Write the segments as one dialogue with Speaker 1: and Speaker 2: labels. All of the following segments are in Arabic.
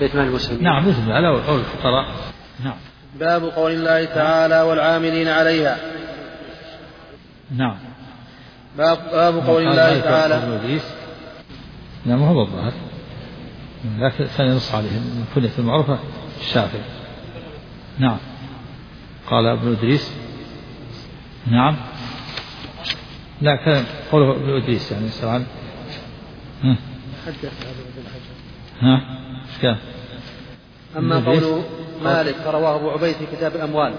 Speaker 1: بيت مال المسلمين.
Speaker 2: نعم بيت المال أو الفقراء. نعم.
Speaker 3: باب قول الله تعالى والعاملين عليها.
Speaker 2: نعم.
Speaker 3: باب قول الله تعالى.
Speaker 2: نعم هو الظاهر لكن سننص عليهم من كنية المعروفة الشافعي. نعم. قال ابن إدريس. نعم. لا كان قوله ابن إدريس يعني سواء. ها ايش كان؟
Speaker 3: أما قوله مالك فرواه أبو عبيد في كتاب الأموال.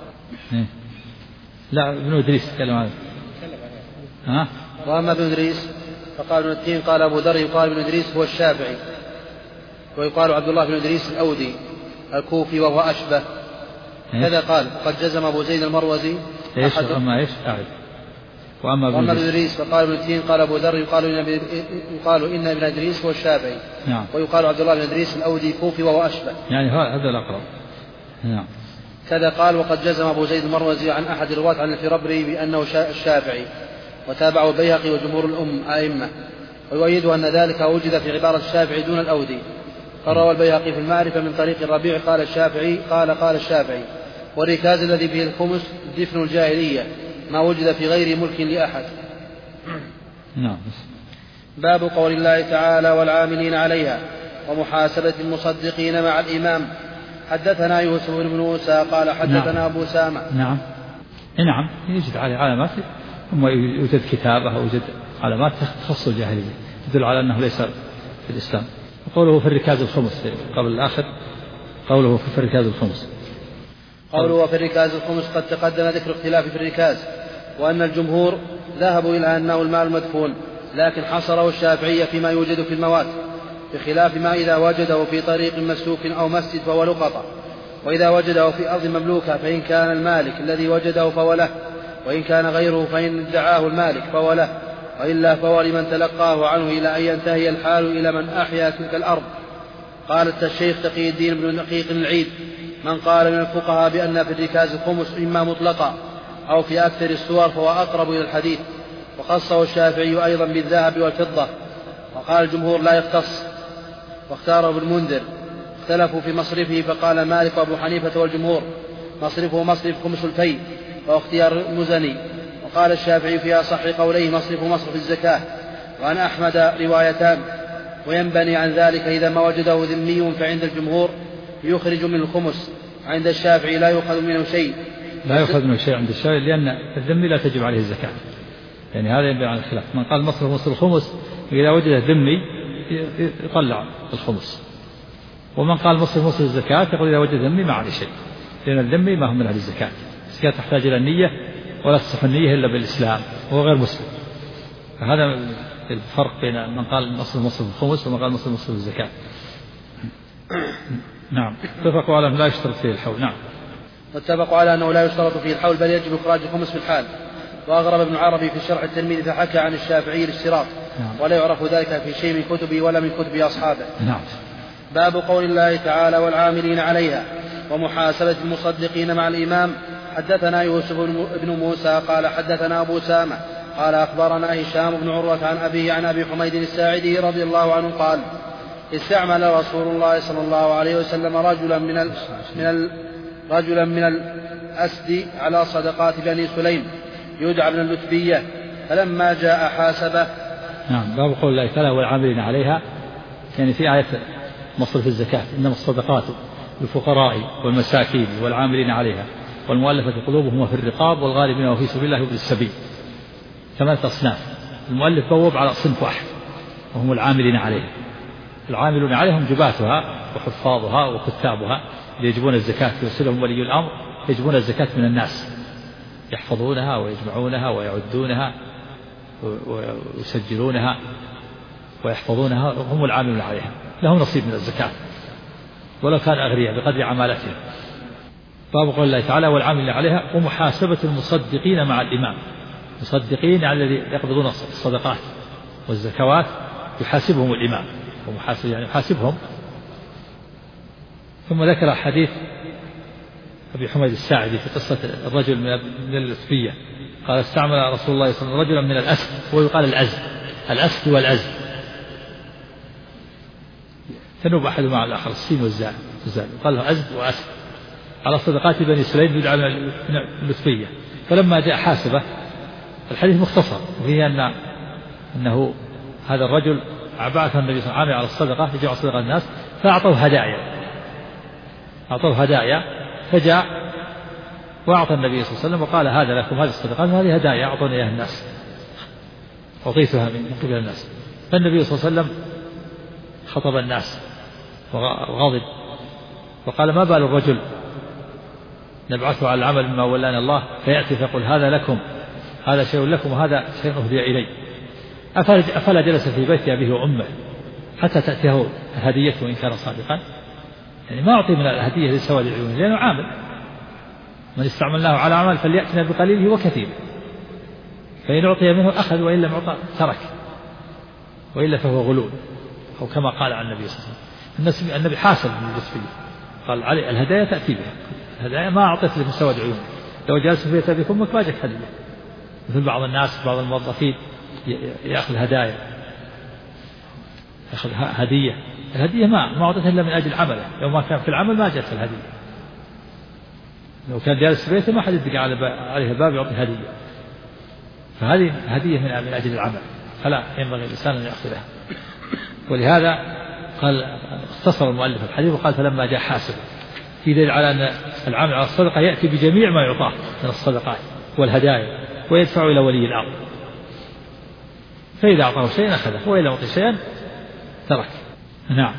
Speaker 2: لا ابن إدريس تكلم عنه. ها.
Speaker 3: وأما ابن إدريس فقال ابن التين قال أبو ذر يقال ابن إدريس هو الشافعي، ويقال عبد الله بن إدريس الأودي الكوفي وهو أشبه. كذا قال قد جزم أبو زيد المروزي.
Speaker 2: ايش أما ايش أعرف. وأما ابن
Speaker 3: إدريس فقال ابن التين قال أبو ذر يقال إن ابن إدريس هو الشافعي.
Speaker 2: نعم.
Speaker 3: ويقال عبد الله بن إدريس الأودي الكوفي وهو أشبه.
Speaker 2: يعني هذا الأقرب. نعم.
Speaker 3: كذا قال وقد جزم أبو زيد المروزي عن أحد الرواة عن الفربري بأنه الشافعي، وتابعه البيهقي وجمهور الأئمة، ويؤيده أن ذلك وجد في عبارة الشافعي دون الأودي. فروى البيهقي في المعرفة من طريق الربيع قال الشافعي قال الشافعي. والركاز الذي فيه الخمس دفن الجاهلية ما وجد في غير ملك لأحد.
Speaker 2: نعم.
Speaker 3: باب قول الله تعالى والعاملين عليها ومحاسبة المصدقين مع الإمام. حدثنا يوسف بن موسى قال حدثنا
Speaker 2: نعم.
Speaker 3: أبو سامة.
Speaker 2: نعم. نعم يوجد عليه علامات، ثم يوجد كتابة ويوجد علامات تخص الجاهلية تدل على أنه ليس في الإسلام. قوله في الركاز الخمس قبل الآخر، قوله في الركاز الخمس.
Speaker 3: قوله في الركاز الخمس قد تقدم ذكر اختلاف في الركاز، وأن الجمهور ذهبوا إلى أنه المال المدفون، لكن حصره الشافعية فيما يوجد في الموات، بخلاف ما إذا وجده في طريق مسلوك أو مسجد فهو لقطة، وإذا وجده في أرض مملوكة فإن كان المالك الذي وجده فهو له، وإن كان غيره فإن ادعاه المالك فهو له، وإلا فهو لمن تلقاه عنه إلى أن ينتهي الحال إلى من أحيا تلك الأرض. قال الشيخ تقي الدين بن دقيق العيد من قال من الفقهاء بأن في الركاز الخمس إما مطلقا أو في أكثر الصور فهو أقرب إلى الحديث، وخصه الشافعي أيضا بالذهب والفضة، وقال الجمهور لا يختص، واختاره ابن المنذر. اختلفوا في مصرفه فقال مالك وأبو حنيفة والجمهور مصرفه مصرف خمس الفي، واختيار المزني. وقال الشافعي في أصح قوليه مصرف الزكاة. وعن أحمد روايتان، وينبني عن ذلك إذا ما وجده ذمي فعند الجمهور يخرج من الخمس، عند الشافعي لا يؤخذ منه شيء.
Speaker 2: لا يؤخذ منه شيء عند الشافعي لأن الذمي لا تجب عليه الزكاة، يعني هذا ينبني عن الخلاف. من قال مصرف الخمس إذا وجده ذمي يطلع الخمس، ومن قال مصرف الزكاة يقول إذا وجد ذمي ما عليه شيء، لأن الذمي ما هم من أهل الزكاة. الزكاة تحتاج إلى النية، ولا تصح النية إلا بالإسلام وهو غير مسلم. فهذا الفرق بين من قال مصرف الخمس ومن قال مصرف الزكاة. نعم. اتفقوا على أنه لا يشترط فيه الحول. نعم.
Speaker 3: واتفقوا على أنه لا يشترط فيه الحول بل يجب إخراج الخمس في الحال. وأغرب ابن عربي في شرح التلميذ فحكى عن الشافعي الاشتراط. نعم. ولا يعرف ذلك في شيء من كتبه ولا من كتب أصحابه.
Speaker 2: نعم.
Speaker 3: باب قول الله تعالى والعاملين عليها ومحاسبة المصدقين مع الإمام. حدثنا يوسف بن موسى قال حدثنا أبو سامة قال أخبرنا هشام بن عروة عن أبيه عن أبي حميد الساعدي رضي الله عنه قال استعمل رسول الله صلى الله عليه وسلم رجلا من الأسد على صدقات بني سليم يدعى ابن اللتبية، فلما جاء حاسبه.
Speaker 2: نعم. باب قول الله تعالى والعاملين عليها، يعني في آية مصرف الزكاة إنما الصدقات للفقراء والمساكين والعاملين عليها والمؤلفة قلوبهم وفي الرقاب والغالبين وفي سبيل الله وابن السبيل، 8 أصناف. المؤلف بوب على صنف واحد وهم العاملين عليها. العاملون عليهم جباتها وحفاظها وكتابها يجبون الزكاة، يرسلهم ولي الأمر يجبون الزكاة من الناس، يحفظونها ويجمعونها ويعدونها ويسجلونها ويحفظونها، هم العاملون عليها لهم نصيب من الزكاة ولو كان أغنياء بقدر عمالتهم. باب قول الله تعالى والعاملين عليها ومحاسبة المصدقين مع الإمام. مصدقين يعني الذي يقبضون الصدقات والزكوات يحاسبهم الإمام، ومحاسب يعني يحاسبهم. ثم ذكر حديث أبي حميد الساعدي في قصة الرجل من اللتبية قال استعمل رسول الله صلى الله عليه وسلم رجلا من الأسد، ويقال الأزد، الأسد والأزد تنوب أحدهما على الآخر، السين والزال، قال له أزد وأسد على صدقات بني سليم يدعى اللطفية. فلما جاء حاسبة، الحديث مختصر وفيه أنه هذا الرجل بعث النبي صلى الله عليه وسلم على الصدقة يجمع صدقة الناس، فأعطوه هدايا، فجاء وأعطى النبي صلى الله عليه وسلم وقال هذا لكم، هذه الصدقات وهذه هدايا أعطوني إياها الناس، أعطيتها من قبل الناس. فالنبي صلى الله عليه وسلم خطب الناس وغضب وقال ما بال الرجل نبعثه على العمل مما ولانا الله فيأتي فيقول هذا لكم، هذا شيء لكم وهذا شيء أهدي إلي. أفلا جلس في بيت أبيه وأمه حتى تأتيه هديته إن كان صادقا؟ يعني ما أعطي من الهدية لسواد العيون لأنه عامل، من استعملناه على عمل فليأتنا بقليله وكثيره، فإن أعطي منه أخذ وإن لم يعطى ترك، وإلا فهو غلول، أو كما قال عن النبي صلى الله عليه وسلم. النبي حاسب من الجسفية قال علي الهدايا تأتي بها، الهدايا ما أعطيت لك سواد عيون، لو جالس في بيت أبيك وأمك ما جاك هدية. مثل بعض الناس بعض الموظفين يأخذ هدايا، يأخذ هدية، الهدية ما أعطيتها إلا من أجل عمله، لو ما كان في العمل ما جاءت الهدية، لو كان جالس في بيته ما حد يدق عليه الباب يعطي هدية، فهذه هدية من أجل العمل، فلا ينبغي الإنسان أن يأخذها. ولهذا قال اختصر المؤلف الحديث وقال فلما جاء حاسب، في دليل على أن العامل على الصدقة يأتي بجميع ما يعطاه من الصدقات والهدايا ويدفع إلى ولي الأمر، فإذا أعطاه شيئا أخذه وإذا أعطي شيئا ترك. نعم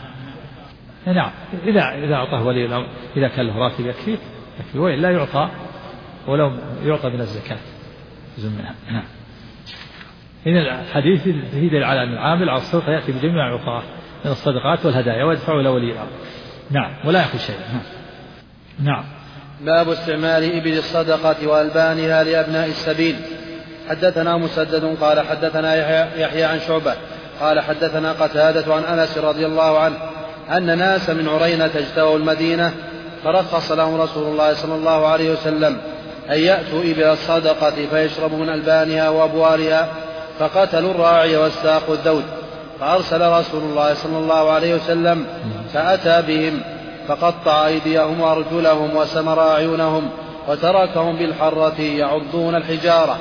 Speaker 2: إذا أعطاه ولي الأمر إذا كان له راتب يكفي وإلا يعطى، ولو يعطى من الزكاة جزء منها. نعم. إن الحديث فيه دليل على أن العامل على الصدقة يأتي بجميع ما يعطاه من الصدقات والهدايا ويدفع إلى ولي الأمر. نعم ولا يأخذ شيئا. نعم.
Speaker 3: باب استعمال إبل الصدقة وألبانها لأبناء السبيل. حدثنا مسدد قال حدثنا يحيى عن شعبة قال حدثنا قتادة عن أنس رضي الله عنه أن ناس من عرينة اجتووا المدينة فرخص لهم رسول الله صلى الله عليه وسلم أن يأتوا إبل الصدقة فيشربوا من ألبانها وأبوالها، فقتلوا الراعي واستاقوا الذود، فأرسل رسول الله صلى الله عليه وسلم فأتى بهم فقطع أيديهم وأرجلهم وسمر أعينهم وتركهم بالحرة يعضون الحجارة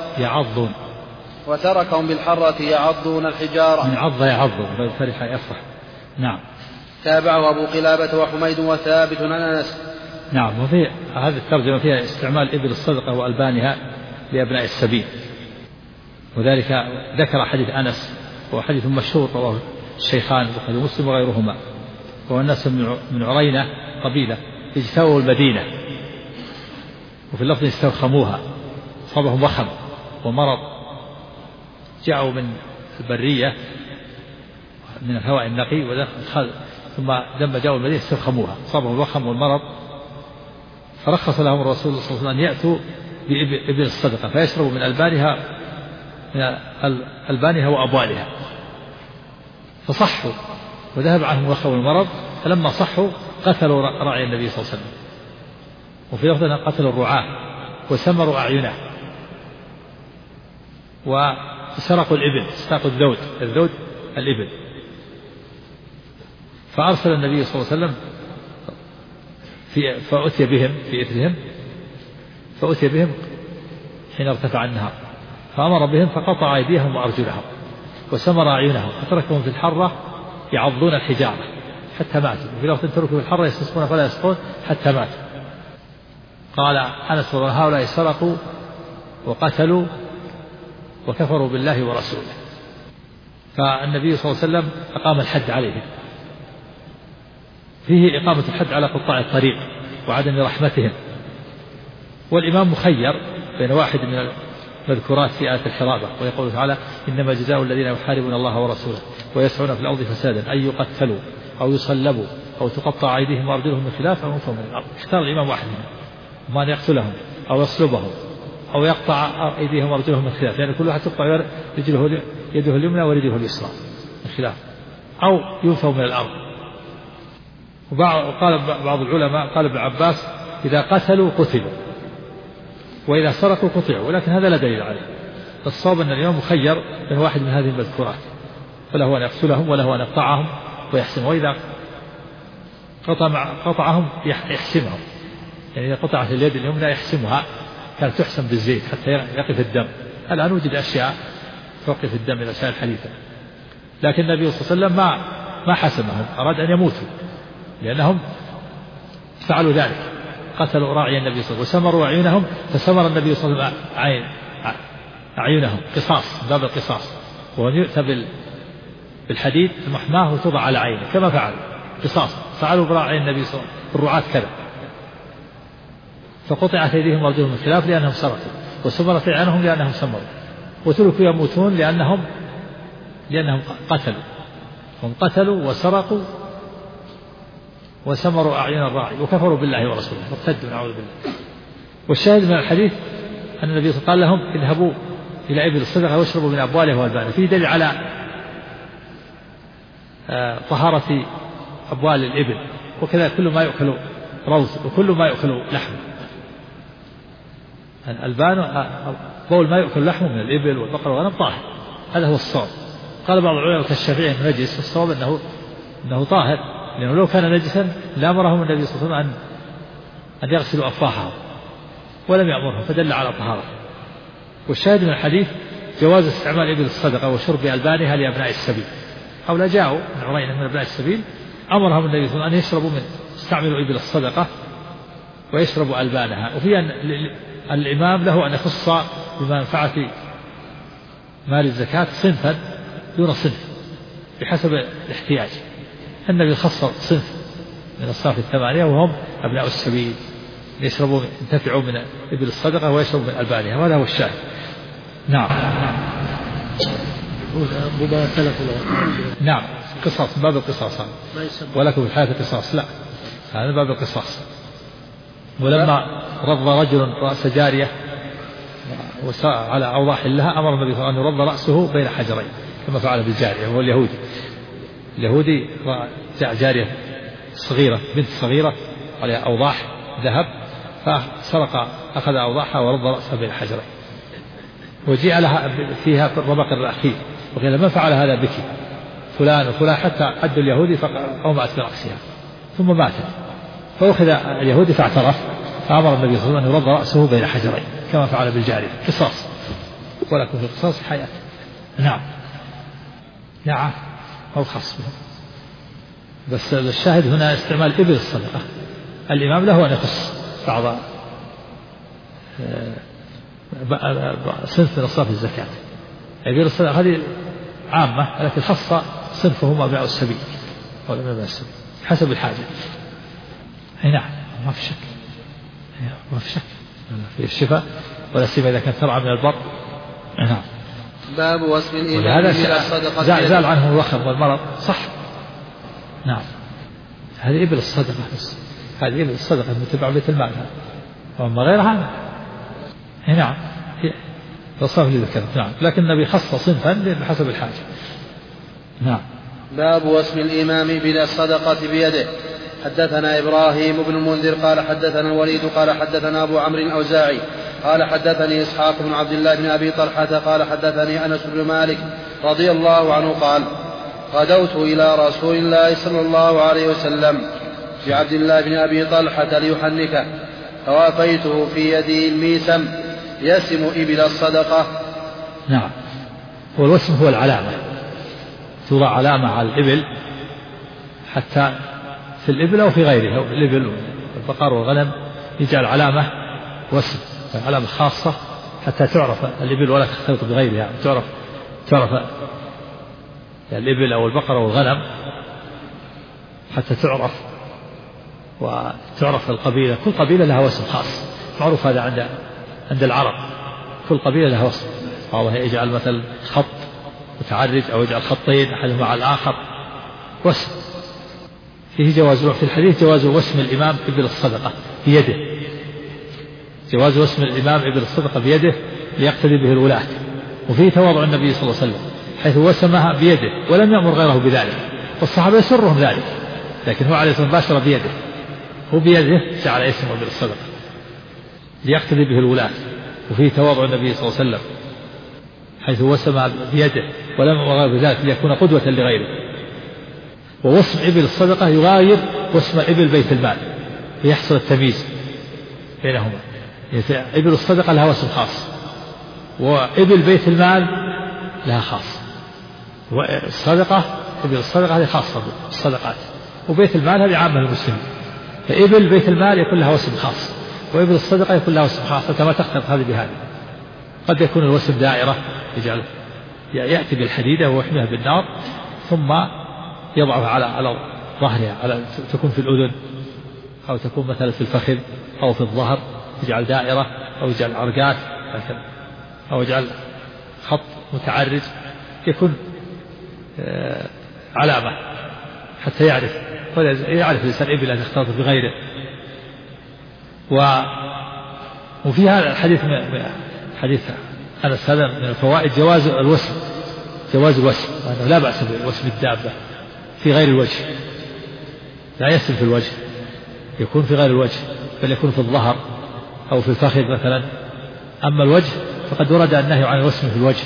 Speaker 2: من عض يعض فرح يفرح. نعم.
Speaker 3: تابعه أبو قلابة وحميد وثابت عن أنس.
Speaker 2: نعم. وفي هذه الترجمة فيها استعمال إبل الصدقة وألبانها لأبناء السبيل، وذلك ذكر حديث أنس وهو حديث مشهور رواه الشيخان البخاري ومسلم وغيرهما، وهو الناس من عرينة قبيلة اجتووا المدينة، وفي اللفظ استوخموها، صابهم وخم ومرض، جاءوا من البرية من الهواء النقي ودخل ثم لما جاءوا المدينة استوخموها، صابهم الوخم والمرض، فرخص لهم الرسول صلى الله عليه وسلم أن يأتوا بإبل الصدقة فيشربوا من ألبانها وأبوالها، فصحوا وذهب عنهم الوخم والمرض، فلما صحوا قتلوا راعي النبي صلى الله عليه وسلم، وفي لفظ قتلوا الرعاة وسمروا أعينه وسرقوا الإبل، استاقوا الذود الإبل، فأرسل النبي صلى الله عليه وسلم فأتي بهم في إثرهم، فأتي بهم حين ارتفع النهار، فأمر بهم فقطع أيديهم وأرجلهم وسمر أعينهم فتركهم في الحرة يعضون الحجارة حتى ماتوا، وفي لو تركوا في الحرة يستسقون فلا يسقون حتى ماتوا. قال أنس هؤلاء سرقوا وقتلوا وكفروا بالله ورسوله، فالنبي صلى الله عليه وسلم أقام الحد عليهم، فيه إقامة الحد على قطاع الطريق وعدم رحمتهم، والإمام مخير بين واحد من المذكورات في آية الحرابة، ويقول تعالى إنما جزاء الذين يحاربون الله ورسوله ويسعون في الأرض فسادا أن يقتلوا أو يصلبوا أو تقطع أيديهم وأرجلهم من خلاف أو ينفوا من الأرض. اختار الإمام واحد منهم، ما أن يقتلهم أو يصلبهم أو يقطع أيديهم وأرجلهم من خلاف، يعني كل واحد تقطع يده اليمنى ورجله اليسرى من خلاف، أو ينفوا من الأرض. وقال بعض العلماء قال ابن عباس إذا قتلوا قتلوا وإذا سرقوا قطعوا، ولكن هذا لا دليل عليه، الصواب أن الإمام مخير من واحد من هذه المذكورات، فله أن يقتلهم وله أن يقطعهم ويحسن، وإذا قطعهم يحسمهم، يعني إذا قطعت اليد اليمنى يحسمها، كانت تحسم بالزيت حتى يقف الدم. الآن وجد أشياء توقف الدم إلى الأشياء الحديثة، لكن النبي صلى الله عليه وسلم ما حسمهم، أراد أن يموتوا لأنهم فعلوا ذلك، قتلوا راعي النبي صلى الله عليه وسلم وسمروا أعينهم، فسمر النبي صلى الله عليه وسلم أعينهم قصاص، باب القصاص، وأن يؤتى بالحديد المحماه وتوضع على عينه كما فعل قصاص، فعلوا براعي النبي صلى الله عليه وسلم بالرعاة كذا، فقطعت أيديهم وأرجلهم بالخلاف لأنهم سرقوا، وسمرت أعينهم لأنهم سمروا، وتركوا يموتون لأنهم قتلوا، هم قتلوا وسرقوا وسمروا أعين الراعي وكفروا بالله ورسوله وارتدوا نعوذ بالله. والشاهد من الحديث أن النبي صلى الله عليه وسلم قال لهم اذهبوا إلى إبل الصدقة واشربوا من أبوالها وألبانها، فيه دليل على طهارة أبوال الإبل، وكذا كل ما يؤكل روث وكل ما يؤكل لحم، الألبان بول ما يؤكل لحمه من الإبل والبقر والغنم طاهر، هذا هو الصواب. قال بعض العلماء كالشافعي انه نجس، والصواب انه طاهر، لانه لو كان نجسا لامرهم النبي صلى الله عليه وسلم ان يغسلوا افواههم ولم يامرهم، فدل على طهارته. والشاهد من الحديث جواز استعمال ابل الصدقه وشرب البانها لابناء السبيل، او لا جاءوا من عرينه من ابناء السبيل امرهم النبي صلى الله عليه وسلم ان يشربوا يستعملوا ابل الصدقه ويشربوا البانها. وفي أن الامام له ان يخص بمنفعه مال الزكاه صنفا دون صنف بحسب الاحتياج. النبي خص صنف من الصنف الثمانية وهم أبناء السبيل يشربوا ينتفعوا من إبل الصدقة ويشربوا من ألبانها، وهذا هو الشاهد. نعم. نعم قصاص، باب القصاص، ولكم في الحياة قصاص، لا هذا باب القصاص. ولما رض رجل رأس جارية على أوضاح لها أمر النبي صلى الله عليه وسلم أن يرض رأسه بين حجرين كما فعل بالجارية، وهو اليهودي جاء جارية صغيرة بنت صغيرة عليها أوضاح ذهب، فسرق أخذ أوضاحها ورض رأسها بين حجرين، وجيء لها فيها في الربق الأخير وقيل من فعل هذا بك؟ فلان وفلان، حتى عدوا اليهودي فأومأت برأسها ثم ماتت، فأخذ اليهودي فاعترف، فأمر النبي صلى الله عليه وسلم أن يرض رأسه بين حجرين كما فعل بالجارية، قصاص، ولكم في القصاص حياة. نعم نعم أو خاص بهم، بس الشاهد هنا استعمال إبل الصدقة، الإمام له أن يخص بعض صنف من أصناف الزكاة. إبل الصدقة هذه عامة، لكن خص صنفهم أبناء السبيل حسب الحاجة. نعم ما في شك، ما في شك في الشفاء، ولا سيما إذا كان ترعى من البر. نعم.
Speaker 3: باب وصف الإمام إلى الصدقة
Speaker 2: زال عنه الوخم والمرض، صح. نعم هذه إبل الصدقة، هذه إبل الصدقة المتبع بيت المال، وأما غيرها نعم وصف لذكر. نعم لكن النبي خص صنفا بحسب الحاجة. نعم.
Speaker 3: باب وصف الإمام بلا الصدقة بيده. حدثنا إبراهيم بن المنذر قال حدثنا الوليد قال حدثنا أبو عمرو الأوزاعي قال حدثني إسحاق بن عبد الله بن أبي طلحة قال حدثني أنس بن مالك رضي الله عنه قال غدوت إلى رسول الله صلى الله عليه وسلم بعبد الله بن أبي طلحة ليحنكه، فوافيته في يدي الميسم يسم إبل الصدقة.
Speaker 2: نعم. والوسم هو العلامة، توضع علامة على الإبل حتى في الإبل أو في غيرها، الإبل والبقر والغنم يجعل علامة وسم، علامة خاصة حتى تعرف الإبل ولا تختلط بغيرها، تعرف الإبل أو البقر أو الغنم حتى تعرف القبيلة، كل قبيلة لها وسم خاص معروف، هذا عند العرب كل قبيلة لها وسم، الله يجعل مثل خط متعرج أو يجعل خطين أحدهما على الآخر وسم. فيه جواز في الحديث جواز وسم الإمام إبل الصدقة بيده، جواز وسم الإمام إبل الصدقة بيده ليقتدي به الولاة، وفيه تواضع النبي صلى الله عليه وسلم حيث وسمها بيده ولم يأمر غيره بذلك، والصحابة يسرهم ذلك، لكن هو عليه الصلاة والسلام باشر بيده، هو بيده جعل اسمه إبل الصدقة ليقتدي به الولاة، وفيه تواضع النبي صلى الله عليه وسلم حيث وسمها بيده ولم يأمر غيره بذلك ليكون قدوة لغيره. ووسم إبل الصدقة يغاير واسم إبل بيت المال ليحصل التمييز بينهما. إبل الصدقة لها واسم خاص، وإبل بيت المال لها خاص. والصدقة إبل الصدقة هذه خاصة بالصدقات، وبيت المال هذه عامة للمسلمين. فإبل بيت المال يكون لها واسم خاص، وإبل الصدقة يكون لها واسم خاص، كما تختلف هذه بهذه. قد يكون الوسم دائرة يجعل يأتي بالحديدة ويحميها بالنار ثم يضعها على ظهرها، تكون في الأذن أو تكون مثلا في الفخذ أو في الظهر، يجعل دائرة أو يجعل عرقات أو يجعل خط متعرج، يكون علامة حتى يعرف الإنسان إبل أن يختلط بغيره. وفي هذا الحديث حديث أنس هذا من الفوائد جواز الوسم، وأنه لا بأس بوسم الدابة في غير الوجه، لا يسم في الوجه، يكون في غير الوجه، بل يكون في الظهر أو في الفخذ مثلا. أما الوجه فقد ورد النهي عن الوسم في الوجه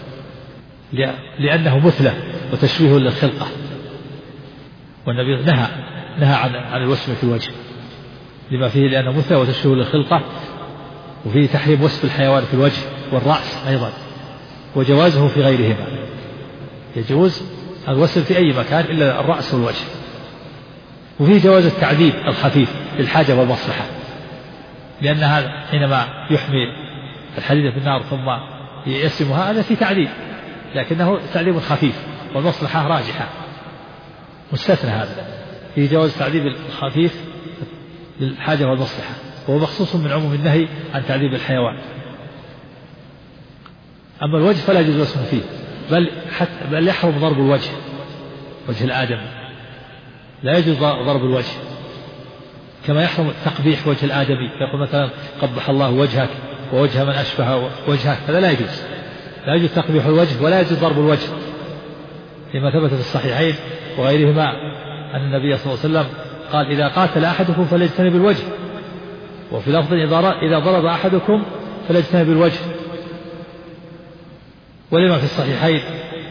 Speaker 2: لأنه مثلة وتشبيه للخلقة، والنبي نهى عن الوسم في الوجه لما فيه، لأنه مثلة وتشبيه للخلقة، وفيه تحريم وسم الحيوان في الوجه والرأس أيضا، وجوازه في غيرهما. يجوز الوسم في أي مكان إلا الرأس والوجه. وفيه جواز التعذيب الخفيف للحاجة والمصلحة، لأن هذا حينما يحمي الحديدة في النار ثم يسمها هذا في تعذيب، لكنه تعذيب خفيف والمصلحة راجحة، مستثنى هذا. فيه جواز التعذيب الخفيف للحاجة والمصلحة، وهو مخصوص من عموم النهي عن تعذيب الحيوان. أما الوجه فلا يجوز الوسم فيه، بل يحرم ضرب الوجه، وجه الآدم لا يجوز ضرب الوجه، كما يحرم تقبيح وجه الآدمي، يقول مثلا قبح الله وجهك ووجه من أشبه وجهك، هذا لا يجوز تقبيح الوجه، ولا يجوز ضرب الوجه، لما ثبت في الصحيحين وغيرهما أن النبي صلى الله عليه وسلم قال إذا قاتل أحدكم فليجتنب الوجه، وفي لفظ إذا ضرب أحدكم فليجتنب الوجه. ولما في الصحيحين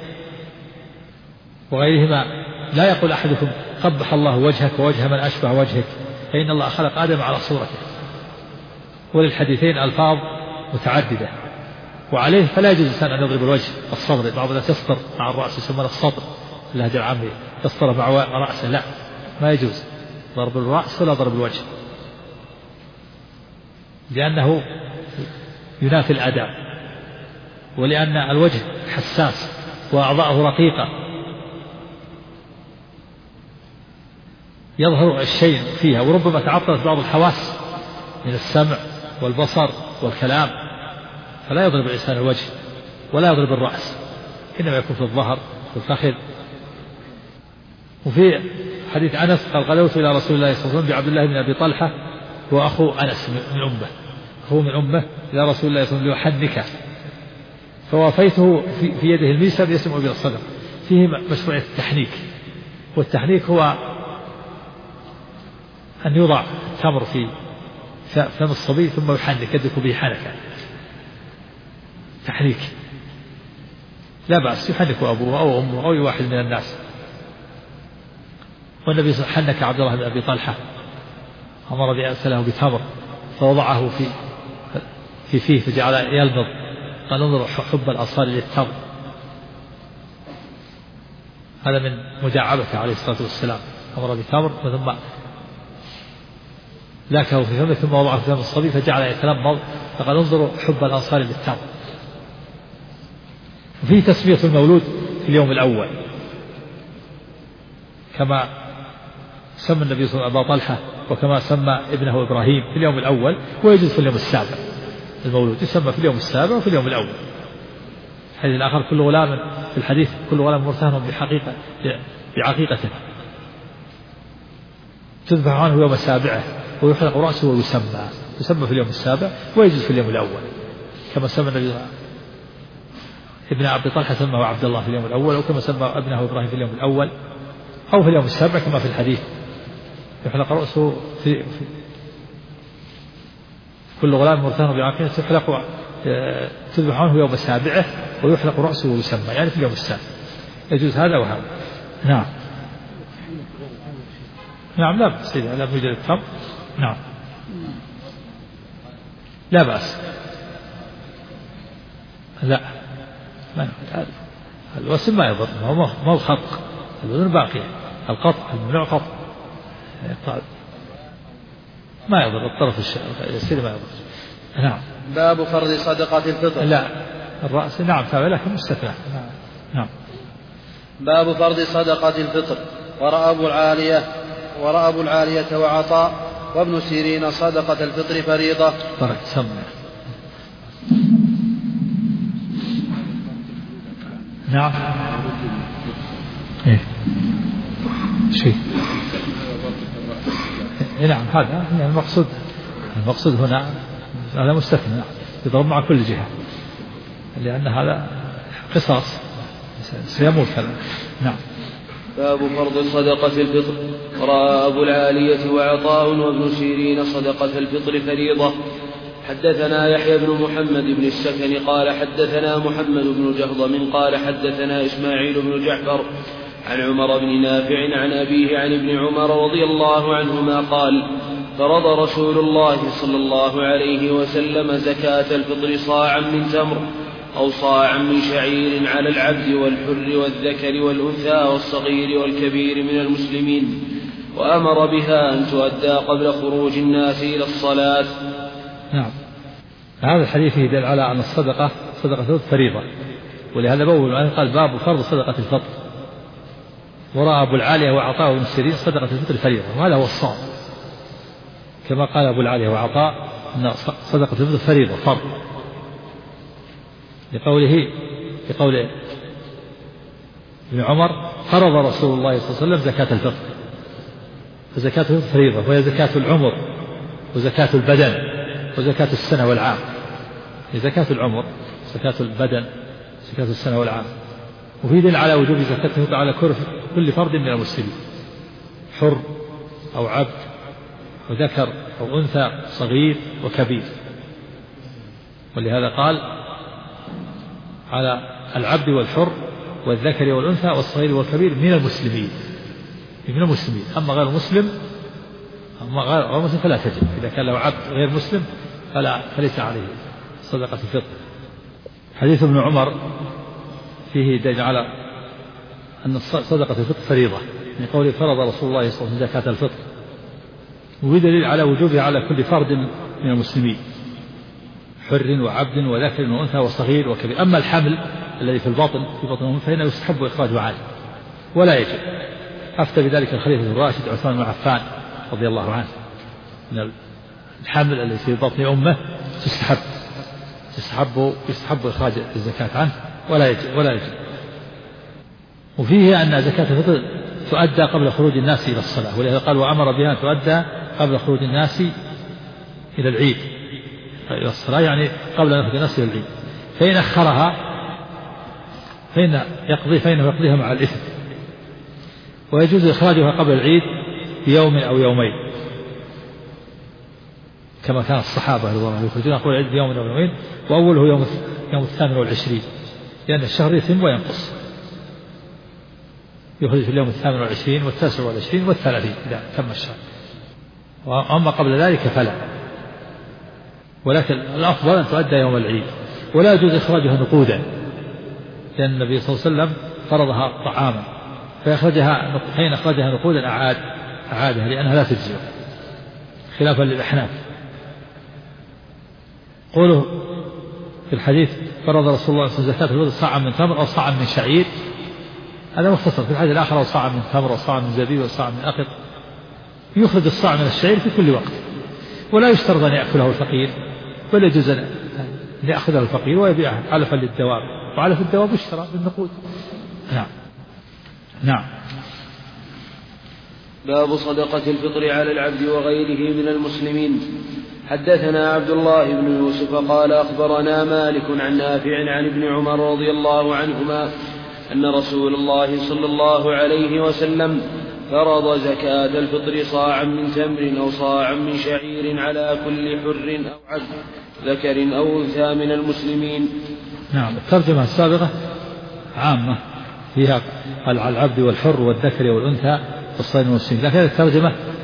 Speaker 2: وغيرهما لا يقول أحدكم قبح الله وجهك ووجه من أشبه وجهك، فإن الله خلق آدم على صورته. وللحديثين ألفاظ متعددة، وعليه فلا يجوز الإنسان أن يضرب الوجه الصدر. بعض الناس يسطر مع الرأس، يسمونه السطر اللهجة العامية، يسطر مع رأسه، لا، ما يجوز ضرب الرأس ولا ضرب الوجه، لأنه ينافي الآداب، ولأن الوجه حساس وأعضاءه رقيقة، يظهر الشيء فيها، وربما تعطلت بعض الحواس من السمع والبصر والكلام، فلا يضرب الإنسان الوجه ولا يضرب الرأس، إنما يكون في الظهر في الفخذ. وفي حديث أنس قال غدوت إلى رسول الله صلى الله عليه وسلم بعبد الله بن أبي طلحة وأخو أنس من أمه، هو من أمه، إلى رسول الله صلى الله عليه وسلم ليحنكه، فوافيته في يده الميسر يسمع إبل الصدقة. فيه مشروعية التحنيك، والتحنيك هو أن يوضع التمر في فم الصبي ثم يحنك، يدك به حنكة، تحنيك لا بأس، يحنك أبوه أو أمه أو واحد من الناس. والنبي صلى الله عليه وسلم حنك عبد الله بن أبي طلحة، أمر بأرسله بتمر فوضعه في فيه فجعل يلمض، قال انظروا حب الأنصار للتمر، هذا من مداعبته عليه الصلاة والسلام. أمر بتمر ثم لاكه في فمه ثم وضعه في فم الصبي فجعل يتلمض، فقال انظروا حب الأنصار للتمر. وفيه تسمية المولود في اليوم الأول، كما سمى النبي صلى الله عليه وسلم أبا طلحة، وكما سمى ابنه إبراهيم في اليوم الأول، ويجوز في اليوم السابع. المولود يسمى في اليوم السابع وفي اليوم الأول. الحديث الآخر كل غلام في الحديث كل غلام مرتهن بعقيقته تذبح عنه يوم سابعه ويحلق رأسه ويسمى في اليوم السابع، ويجوز في اليوم الأول، كما سمى النبي ابن عبد طلحة سماه عبد الله في اليوم الأول، أو كما سمى ابنه إبراهيم في اليوم الأول، أو في اليوم السابع كما في الحديث يحلق رأسه في كل غلام مرتهن بعقيقته يحلق تذبح عنه يوم سابعه ويحلق رأسه ويسمى، يعني في اليوم السابع. يجوز هذا وهذا. نعم. نعم لا بأس إذا لم يوجد التمر. نعم لا بأس. لا الوسم ما يضر، ما هو الخرق، الوزن باقي، القطع الممنوع قطع ما يضر، الطرف اليسير ما يضر. نعم.
Speaker 3: باب فرض صدقة الفطر.
Speaker 2: لا الرأس نعم تابع لكن مستثنى. نعم.
Speaker 3: باب فرض صدقة الفطر. ورأى أبو العالية وعطاء وابن سيرين صدقة الفطر فريضة.
Speaker 2: نعم. إيه شيء. نعم هذا المقصود هنا هذا مستثنى يضرب مع كل جهة لأن هذا قصاص سيموت هذا. نعم.
Speaker 3: باب فرض صدقة الفطر. ورأى أبو العالية وعطاء وابن سيرين صدقة الفطر فريضة. حدثنا يحيى بن محمد بن السكن قال حدثنا محمد بن جهضم قال حدثنا إسماعيل بن جعفر عن عمر بن نافع عن أبيه عن ابن عمر رضي الله عنهما قال فرض رسول الله صلى الله عليه وسلم زكاة الفطر صاعا من تمر أو صاعا من شعير على العبد والحر والذكر والأنثى والصغير والكبير من المسلمين، وأمر بها أن تؤدى قبل خروج الناس إلى الصلاة.
Speaker 2: نعم. هذا الحديث يدل على أن صدقة الفطر فريضة، ولهذا بول قال باب فرض صدقة الفطر. ورأى أبو العالية وعطاء بن سيرين صدقة الفطر فريضة، وهذا هو الصواب كما قال أبو العالية وعطاء أن صدقة الفطر فريضة فرض، لقول ابن عمر فرض رسول الله صلى الله عليه وسلم زكاة الفطر. فزكاة الفطر فريضة، وهي زكاة العمر وزكاة البدن وزكاة السنة والعام. زكاة العمر زكاة البدن زكاة السنة والعام. وفي دليل على وجوب زكاة الفطر على كل فرد من المسلمين، حر أو عبد وذكر أو أنثى صغير وكبير. ولهذا قال على العبد والحر والذكر والأنثى والصغير والكبير من المسلمين. أما غير مسلم فلا تجب. إذا كان له عبد غير مسلم فليس عليه صدقة الفطر. حديث ابن عمر فيه دليل على أن صدقة الفطر فريضة، من قوله فرض رسول الله صلى الله عليه وسلم زكاة الفطر، وفي دليل على وجوبها على كل فرد من المسلمين، حر وعبد وذكر وأنثى وصغير وكبير. أما الحمل الذي في بطنهم فإنه يستحب إخراجه عنه ولا يجب. أفتى بذلك الخليفة الراشد عثمان بن عفان رضي الله عنه أن الحمل الذي في بطن أمه يستحب إخراج الزكاة عنه ولا يجب. وفيه أن زكاة الفطر تؤدى قبل خروج الناس إلى الصلاة، ولهذا قال وأمر بها أن تؤدى قبل خروج الناس إلى العيد إلى الصلاة، يعني قبل أن يخرج الناس إلى العيد. فإن أخرها فإنه يقضيها مع الإثم، ويجوز إخراجها قبل العيد بيوم أو يومين كما كان الصحابة رضي الله عنهم يخرجون قبل العيد بيوم أو يومين، وأوله يوم 28 لأن الشهر يتم وينقص، يخرج في اليوم 28 و29 و30 إذا تم الشهر. وأما قبل ذلك فلا، ولكن الأفضل أن تؤدى يوم العيد. ولا يجوز إخراجها نقودا، لأن النبي صلى الله عليه وسلم فرضها طعاما، فإن أخرجها نقودا أعادها لأنها لا تجزئ، خلافا للأحناف. قوله في الحديث فرض رسول الله صلى الله عليه وسلم زكاة الفطر صاعا من تمر أو صاعا من شعير، هذا مختصر. في الحديث الآخر أو صاعا من تمر أو صاعا من زبيب أو صاعا من أقط. يخرج الصاع من الشعير في كل وقت، ولا يشترط أن يأكله الفقير، بل يجوز أن يأخذه الفقير ويبيعه علفا للدواب، وعلف الدواب يشترى بالنقود. نعم.
Speaker 3: باب صدقة الفطر على العبد وغيره من المسلمين. حدثنا عبد الله بن يوسف قال أخبرنا مالك عن نافع عن ابن عمر رضي الله عنهما أن رسول الله صلى الله عليه وسلم فرض زكاة الفطر صاعا من تمر أو صاعا من شعير على كل حر أو عبد ذكر أو أنثى من المسلمين.
Speaker 2: نعم. الترجمة السابقة عامة فيها على العبد والحر والذكر والأنثى والصغير والمسلمين، لكن الترجمة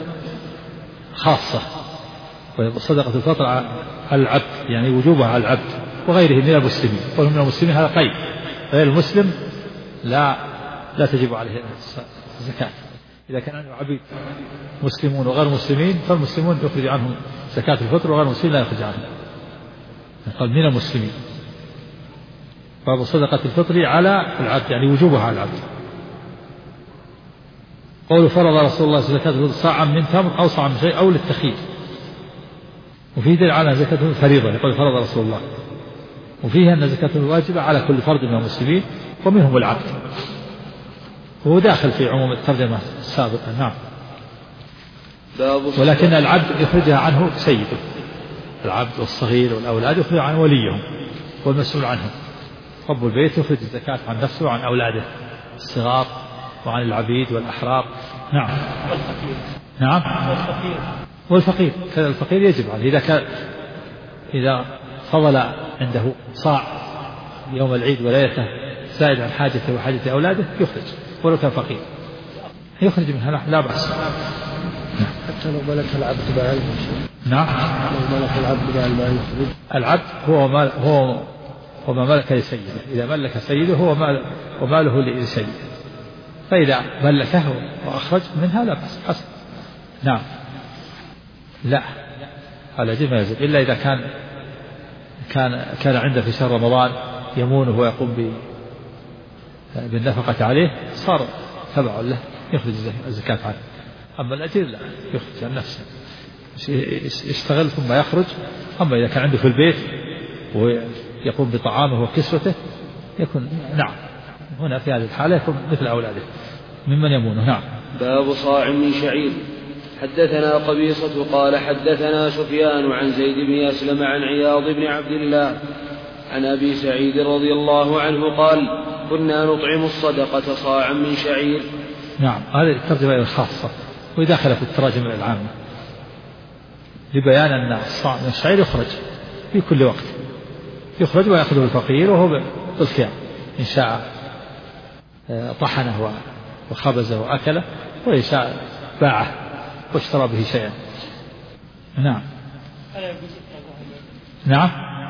Speaker 2: خاصة، وصدقة الفطر على العبد يعني وجوبها على العبد وغيره من المسلمين، وهم من المسلمين هذا قيد، غير المسلم لا تجب عليه الزكاة. إذا كان عنده عبيد مسلمون وغير مسلمين فالمسلمون يخرج عنهم زكاة الفطر وغير المسلمين لا يخرج عنهم، قال من المسلمين. باب صدقة الفطر على العبد يعني وجوبها على العبد. قول فرض رسول الله زكاة الفطر صاعا من تمر أو صاعا من شيء أو للتخيير، وفي دليل على زكاة الفطر فريضة يقول فرض رسول الله، وفيها أن زكاة الواجبة على كل فرد من المسلمين ومنهم العبد، وهو داخل في عموم الترجمة السابقة. نعم. ولكن العبد يخرجها عنه سيده، العبد والصغير والأولاد يخرج عن وليهم والمسؤول عنهم. رب البيت يخرج الزكاة عن نفسه وعن أولاده الصغار وعن العبيد والأحرار. نعم. نعم. والفقير كذا، الفقير يجب عليه إذا فضل عنده صاع يوم العيد وليلته زائد عن حاجته وحاجة أولاده يخرج ولو كان فقير يخرج منها لا بأس.
Speaker 3: حتى لو ملك العبد بعلم.
Speaker 2: نعم.
Speaker 3: لو ملك العبد بعلم يخرج.
Speaker 2: العبد هو ما ملك لسيده، إذا ملك سيده هو وماله لسيده، فإذا ملكه وأخرج منها لا بأس حسن. نعم. لا على جمع يجب إلا إذا كان عنده في شهر رمضان يمونه ويقوم بالنفقة عليه صار تبع له يخرج الزكاة عنه. أما الأجير لا يخرج عن نفسه يشتغل ثم يخرج. أما إذا كان عنده في البيت ويقوم بطعامه وكسوته يكون نعم هنا في هذه الحالة يكون مثل أولاده ممن يمونه. نعم.
Speaker 3: باب صاع من شعير. حدثنا قبيصة قال حدثنا سفيان عن زيد بن أسلم عن عياض بن عبد الله عن أبي سعيد رضي الله عنه قال كنا نطعم الصدقة صاعا من شعير.
Speaker 2: نعم. هذه الترجمة الخاصة وداخل في التراجم العامة لبيان أن الصاع من الشعير يخرج في كل وقت، يخرج ويأخذه الفقير وهو بالخيار إن شاء طحنه وخبزه وأكله، وإن شاء باعه واشترى به شيئا. نعم. نعم.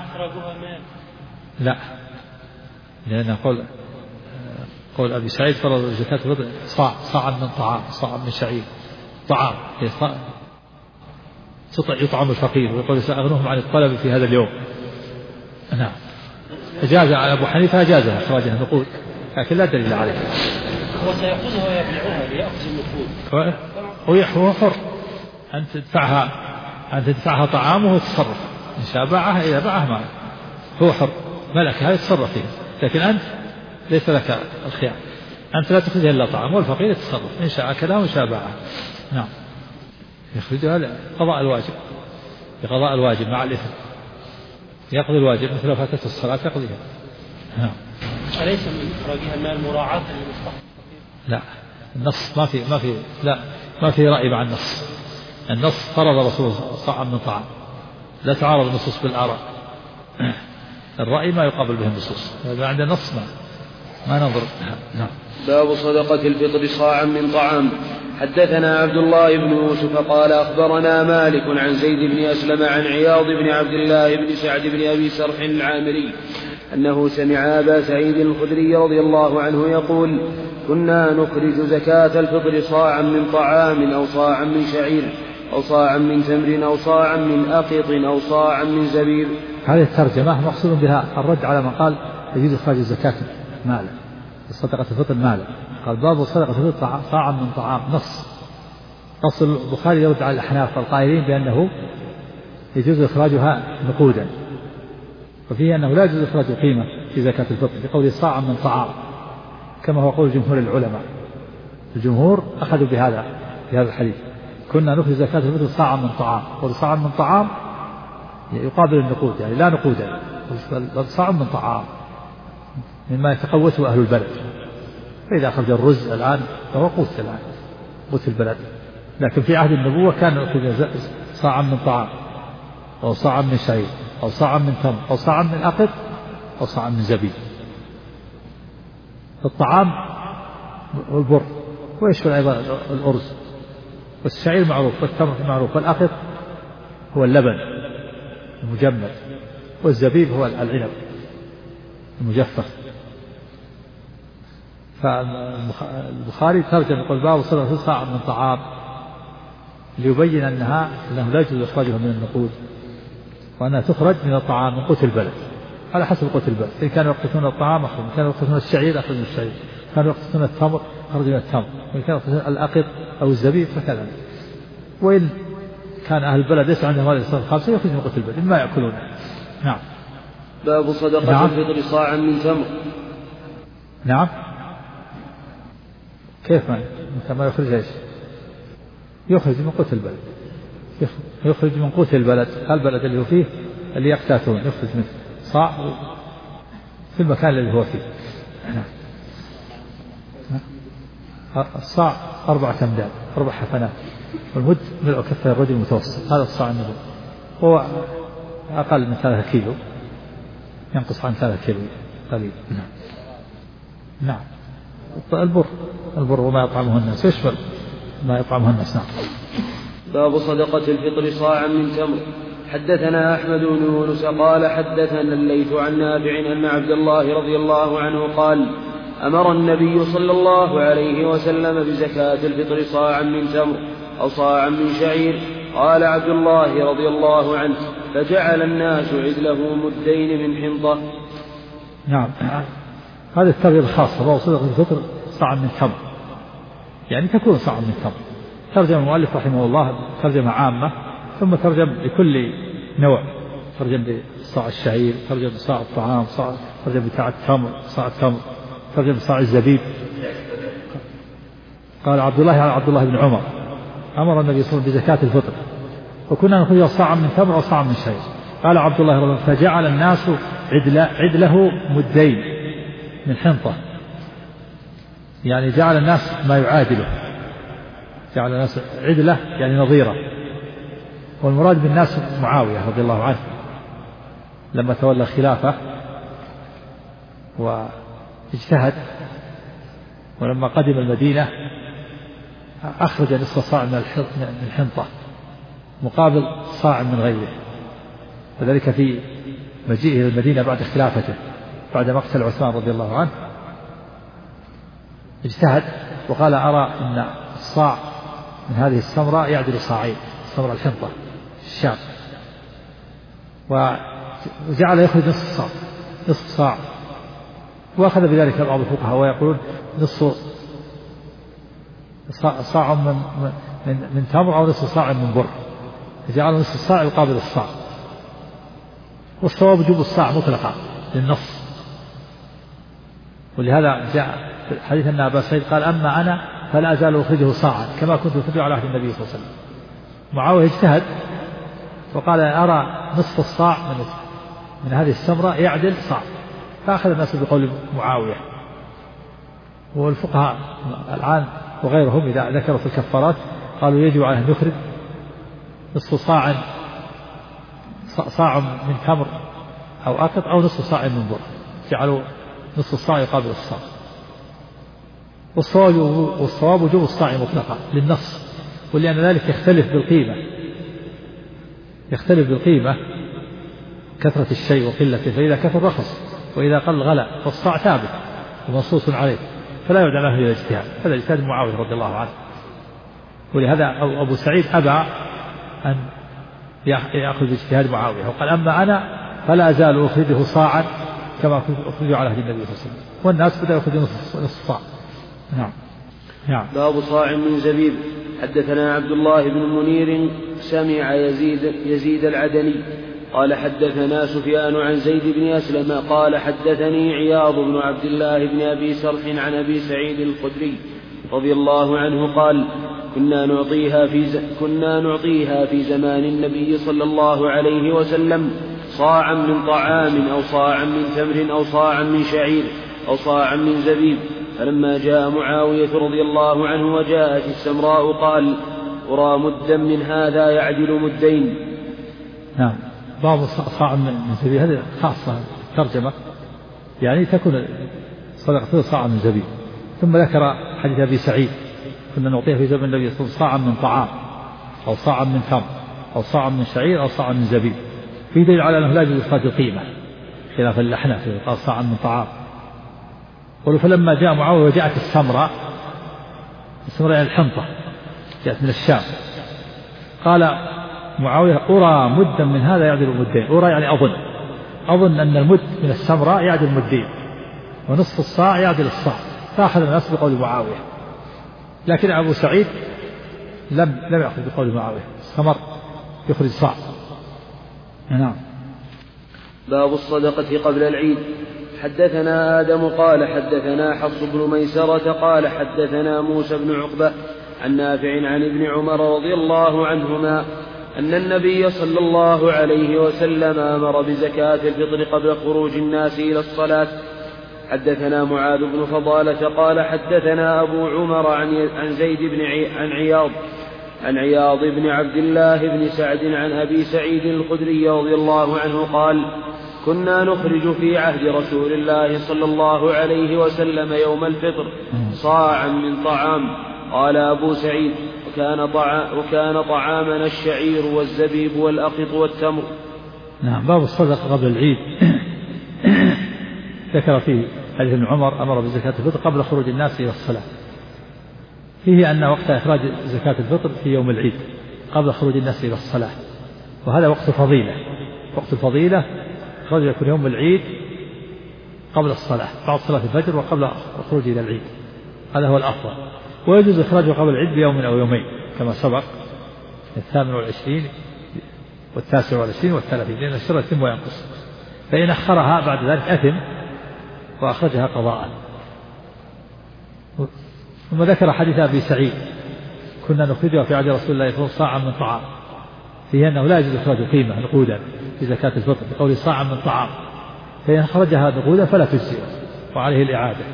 Speaker 2: لا، لأن قول أبي سعيد فرض زكاة الفطر صاعا من طعام، صاعا من شعير، طعام يطعم الفقير، ويقول سأغنوهم عن الطلب في هذا اليوم. نعم. أجاز على أبو حنيفة أجازها إخراجها نقود، لكن لا دليل عليه.
Speaker 1: هو سيأخذها ويبيعها ليأخذ النقود،
Speaker 2: هو حر أن تدفعها طعامه وتصرف إن شاء باعها، إذا باعها ما هو حر ملكها يتصرف فيها، لكن أنت ليس لك الخيار، أنت لا تأخذها إلا طعام والفقير يتصرف إن شاء أكلها وإن شاء باعها. نعم. يخرجها لقضاء الواجب، لقضاء الواجب مع الإثم، يقضي الواجب مثل لو فاتت الصلاة يقضيها. نعم.
Speaker 1: أليس من إخراجها المال مراعاة للمصلحة؟
Speaker 2: لا، النص ما في رأي مع النص. النص فرض رسول صاعا من طعام، لا تعارض النصوص بالآراء. الرأي ما يقابل به النصوص، هذا عند النص ما ننظر. نعم.
Speaker 3: باب صدقة الفطر صاعا من طعام. حدثنا عبد الله بن يوسف قال أخبرنا مالك عن زيد بن أسلم عن عياض بن عبد الله بن سعد بن أبي سرح العامري أنه سمع أبا سعيد الخدري رضي الله عنه يقول كنا نخرج زكاة الفطر صاعا من طعام أو صاعا من شعير أو صاعا من تمر أو صاعا من أقط أو صاعا من زبيب.
Speaker 2: هذه الترجمة مقصود بها الرد على من قال يجوز إخراج الزكاة مالا، صدقة الفطر مالا. قال باب صدقة الفطر صاعا من طعام، نص البخاري يرد على الأحناف القائلين بأنه يجوز إخراجها نقودا، وفيه أنه لا يجوز إخراج قيمة في زكاة الفطر بقول صاعا من طعام، كما هو قول جمهور العلماء. الجمهور أخذوا بهذا الحديث، كنا نخرج زكاة الفطر صاعا من طعام، قول صاعا من طعام يقابل النقود، يعني لا نقودا، بل صاع من طعام مما يتقوته أهل البلد. فإذا أخرج الرز الآن فهو قوت الآن، قوت البلد، لكن في عهد النبوة كان يأخذ صاعا من طعام أو صاعا من شعير أو صاعا من تمر أو صاعا من أقط أو صاعا من زبيب. الطعام والبر ويشمل أيضا الأرز والشعير معروف، والتمر معروف، والأقط هو اللبن المجمد، والزبيب هو العنب المجفف. فالبخاري ترجم يقول باب صدقة صاع من طعام ليبين أنه لا يجوز إخراجها من النقود، وأنها تخرج من الطعام من قوت البلد على حسب قوت البلد. إن كانوا يقتون الطعام أخرج، إن كانوا يقتون الشعير أخرج من الشعير، كانوا يقتون التمر أخرج من التمر، وإن كانوا يقتون الأقط أو الزبيب فكذا. وإن كان أهل البلد ليس عندهم هذه الصدقة الخامسة يخرج من قوت البلد مما يأكلونه. نعم.
Speaker 3: باب صدقة الفطر صاعا من تمر.
Speaker 2: نعم. كيف ما يخرج ايش؟ يخرج من قوت البلد، يخرج من قوت البلد، البلد اللي هو فيه اللي يقتاتون يخرج منه صاع في المكان اللي هو فيه. الصاع 4 أمداد 4 حفنات، والمد ملء كفي الرجل المتوسط، هذا الصاع النبوي، هو أقل من 3 كيلو، ينقص عن 3 كيلو قليل. نعم. البر وما يطعمه الناس يشمل ما يطعمه الناس. نعم.
Speaker 3: باب صدقة الفطر صاعا من تمر. حدثنا أحمد بن يونس قال حدثنا الليث عن نافع أن عبد الله رضي الله عنه قال أمر النبي صلى الله عليه وسلم بزكاة الفطر صاعا من تمر أو صاعا من شعير. قال عبد الله رضي الله عنه فجعل الناس عدله مدين من حنطة.
Speaker 2: نعم. هذه الترجمة الخاصة باب صدقة الفطر صاعا من تمر، يعني تكون صاعا من تمر. ترجم المؤلف رحمه الله ترجمة عامة، ثم ترجم لكل نوع، ترجم بصاع الشعير، ترجم بصاع الطعام، ترجم بتاع التمر صاع التمر، ترجم بصاع الزبيب. قال عبد الله بن عمر أمر النبي صلى الله عليه وسلم بزكاة الفطر وكنا نخرج صاعا من تمر أو صاعا من شعير. قال عبد الله رضي الله عنه فجعل الناس عدله مدين من حنطة، يعني جعل الناس ما يعادله، جعل الناس عدله يعني نظيرة. والمراد بالناس معاوية رضي الله عنه لما تولى الخلافة واجتهد، ولما قدم المدينة أخرج نصف صاع من الحنطة مقابل صاع من غيره، وذلك في مجيئه إلى المدينة بعد خلافته بعد مقتل عثمان رضي الله عنه. اجتهد وقال أرى أن الصاع من هذه السمرة يعدل صاعين، سمرة الحنطة الشام، وجعل يخرج نصف صاع. وأخذ بذلك بعض الفقهاء ويقولون نصف صاع من تمر أو نصف صاع من بر، جعل نصف الصاع يقابل الصاع. والصواب وجوب الصاع مطلقا للنص، ولهذا جاء في حديث أن أبا سعيد قال أما أنا فلا أزال أخرجه صاعا كما كنت أخرجه على عهد النبي صلى الله عليه وسلم. معاوية اجتهد وقال أرى نصف الصاع من هذه السمرة يعدل صاع، فأخذ الناس بقول معاوية. والفقهاء الآن وغيرهم إذا ذكروا في الكفارات قالوا يجب عليه أن يخرج نصف صاع من تمر أو أقط أو نصف صاع من بر، جعلوا نصف الصاع يقابل الصاع. والصواب وجوب الصاع مطلقا للنص، ولأن ذلك يختلف بالقيمة كثرة الشيء وقلته، فإذا كثر رخص وإذا قل غلا، فالصاع ثابت ومنصوص عليه فلا يدعى له إلى الاجتهاد. هذا اجتهاد معاوية رضي الله عنه، ولهذا أبو سعيد أبى أن يأخذ باجتهاد معاوية وقال أما أنا فلا أزال أخرجه صاعا كما أخرجه على عهد النبي صلى الله عليه وسلم. والناس بدأوا يأخذون نصف صاع. نعم.
Speaker 3: باب صاع من زبيب. حدثنا عبد الله بن منير سمع يزيد العدني قال حدثنا سفيان عن زيد بن أسلم قال حدثني عياض بن عبد الله بن أبي سرح عن أبي سعيد الخدري رضي الله عنه قال كنا نعطيها في زمان النبي صلى الله عليه وسلم صاعا من طعام أو صاعا من تمر أو صاعا من شعير أو صاعا من زبيب. فلما جاء معاوية رضي الله عنه وجاءت السمراء قال أرى مدا من هذا يعدل مدين.
Speaker 2: نعم. باب صاع من زبيب هذه خاصة ترجمة، يعني تكون صدقة صاع من زبيب. ثم ذكر حديث أبي سعيد كنا نعطيها في زمن النبي صلى الله عليه وسلم صاعا من طعام أو صاعا من تمر أو صاعا من شعير أو صاعا من زبيب، في دليل على أنه لا يجوز إخراج القيمة خلاف الأحناف قال صاعا من طعام. فلما جاء معاوية وجاءت السمراء يعني الحنطة جاءت من الشام، قال معاوية أرى مدا من هذا يعدل مدين، أرى يعني أظن أن المد من السمراء يعدل مدين ونصف الصاع يعدل الصاع، فأخذ الناس بقول معاوية. لكن أبو سعيد لم يأخذ بقول معاوية، استمر يخرج صاع. نعم.
Speaker 3: باب الصدقة قبل العيد. حدثنا آدم قال حدثنا حفص بن ميسرة قال حدثنا موسى بن عقبة عن نافع عن ابن عمر رضي الله عنهما أن النبي صلى الله عليه وسلم أمر بزكاة الفطر قبل خروج الناس إلى الصلاة. حدثنا معاذ بن فضالة قال حدثنا أبو عمر عن زيد عن عياض بن عبد الله بن سعد عن أبي سعيد الخدري رضي الله عنه قال كنا نخرج في عهد رسول الله صلى الله عليه وسلم يوم الفطر صاعا من طعام. قال أبو سعيد وكان طعامنا الشعير والزبيب والأقط والتمر.
Speaker 2: نعم. باب الصدقة قبل العيد. ذكر فيه حديث ابن عمر أمر بزكاة الفطر قبل خروج الناس إلى الصلاة، فيه أن وقت إخراج زكاة الفطر في يوم العيد قبل خروج الناس إلى الصلاة، وهذا وقت فضيلة. وقت الفضيلة إخراج يكون يوم العيد قبل الصلاة بعد صلاة الفجر وقبل الخروج إلى العيد، هذا هو الأفضل. ويجوز إخراجه قبل العيد بيوم أو يومين كما سبق 28 و29 و30، لأن الشر يتم وينقص، فإن أخرها بعد ذلك أثم وأخرجها قضاء. ثم ذكر حديث أبي سعيد كنا نخرجها في عهد رسول الله صلى الله عليه وسلم صاعا من طعام، فيه أنه لا يجوز إخراج قيمة نقودا في زكاة الفطر بقول صاعا من طعام، فإن أخرجها نقودا فلا تجزئ وعليه الإعادة.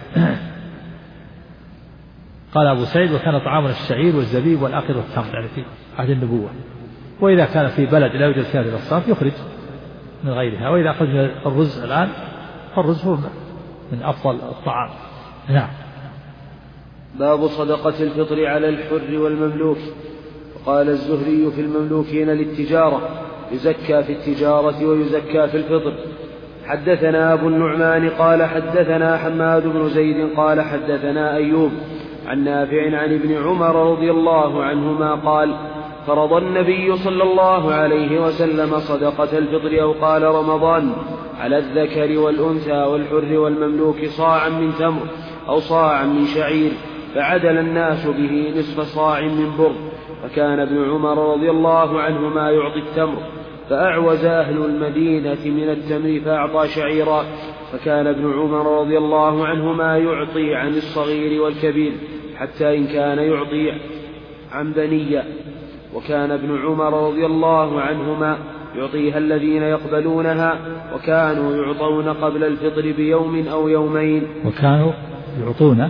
Speaker 2: قال أبو سعيد وكان طعامنا الشعير والزبيب والأقط والتمر، يعني في عهد النبوة. وإذا كان في بلد لا يوجد فيها الأصناف يخرج من غيرها، وإذا أخرج من الرز الآن فالرز هو من أفضل الطعام. نعم.
Speaker 3: باب صدقة الفطر على الحر والمملوك. قال الزهري في المملوكين للتجارة يزكى في التجارة ويزكى في الفطر. حدثنا أبو النعمان قال حدثنا حماد بن زيد قال حدثنا أيوب عن نافع عن ابن عمر رضي الله عنهما قال فرض النبي صلى الله عليه وسلم صدقة الفطر أو قال رمضان على الذكر والأنثى والحر والمملوك صاعا من تمر أو صاعا من شعير، فعدل الناس به نصف صاع من بر، فكان ابن عمر رضي الله عنهما يعطي التمر، فأعوز أهل المدينة من التمر فأعطى شعيرا، فكان ابن عمر رضي الله عنهما يعطي عن الصغير والكبير حتى إن كان يعطي عن بنية. وكان ابن عمر رضي الله عنهما يعطيها الذين يقبلونها، وكانوا يعطون قبل الفطر بيوم أو يومين.
Speaker 2: وكانوا يعطون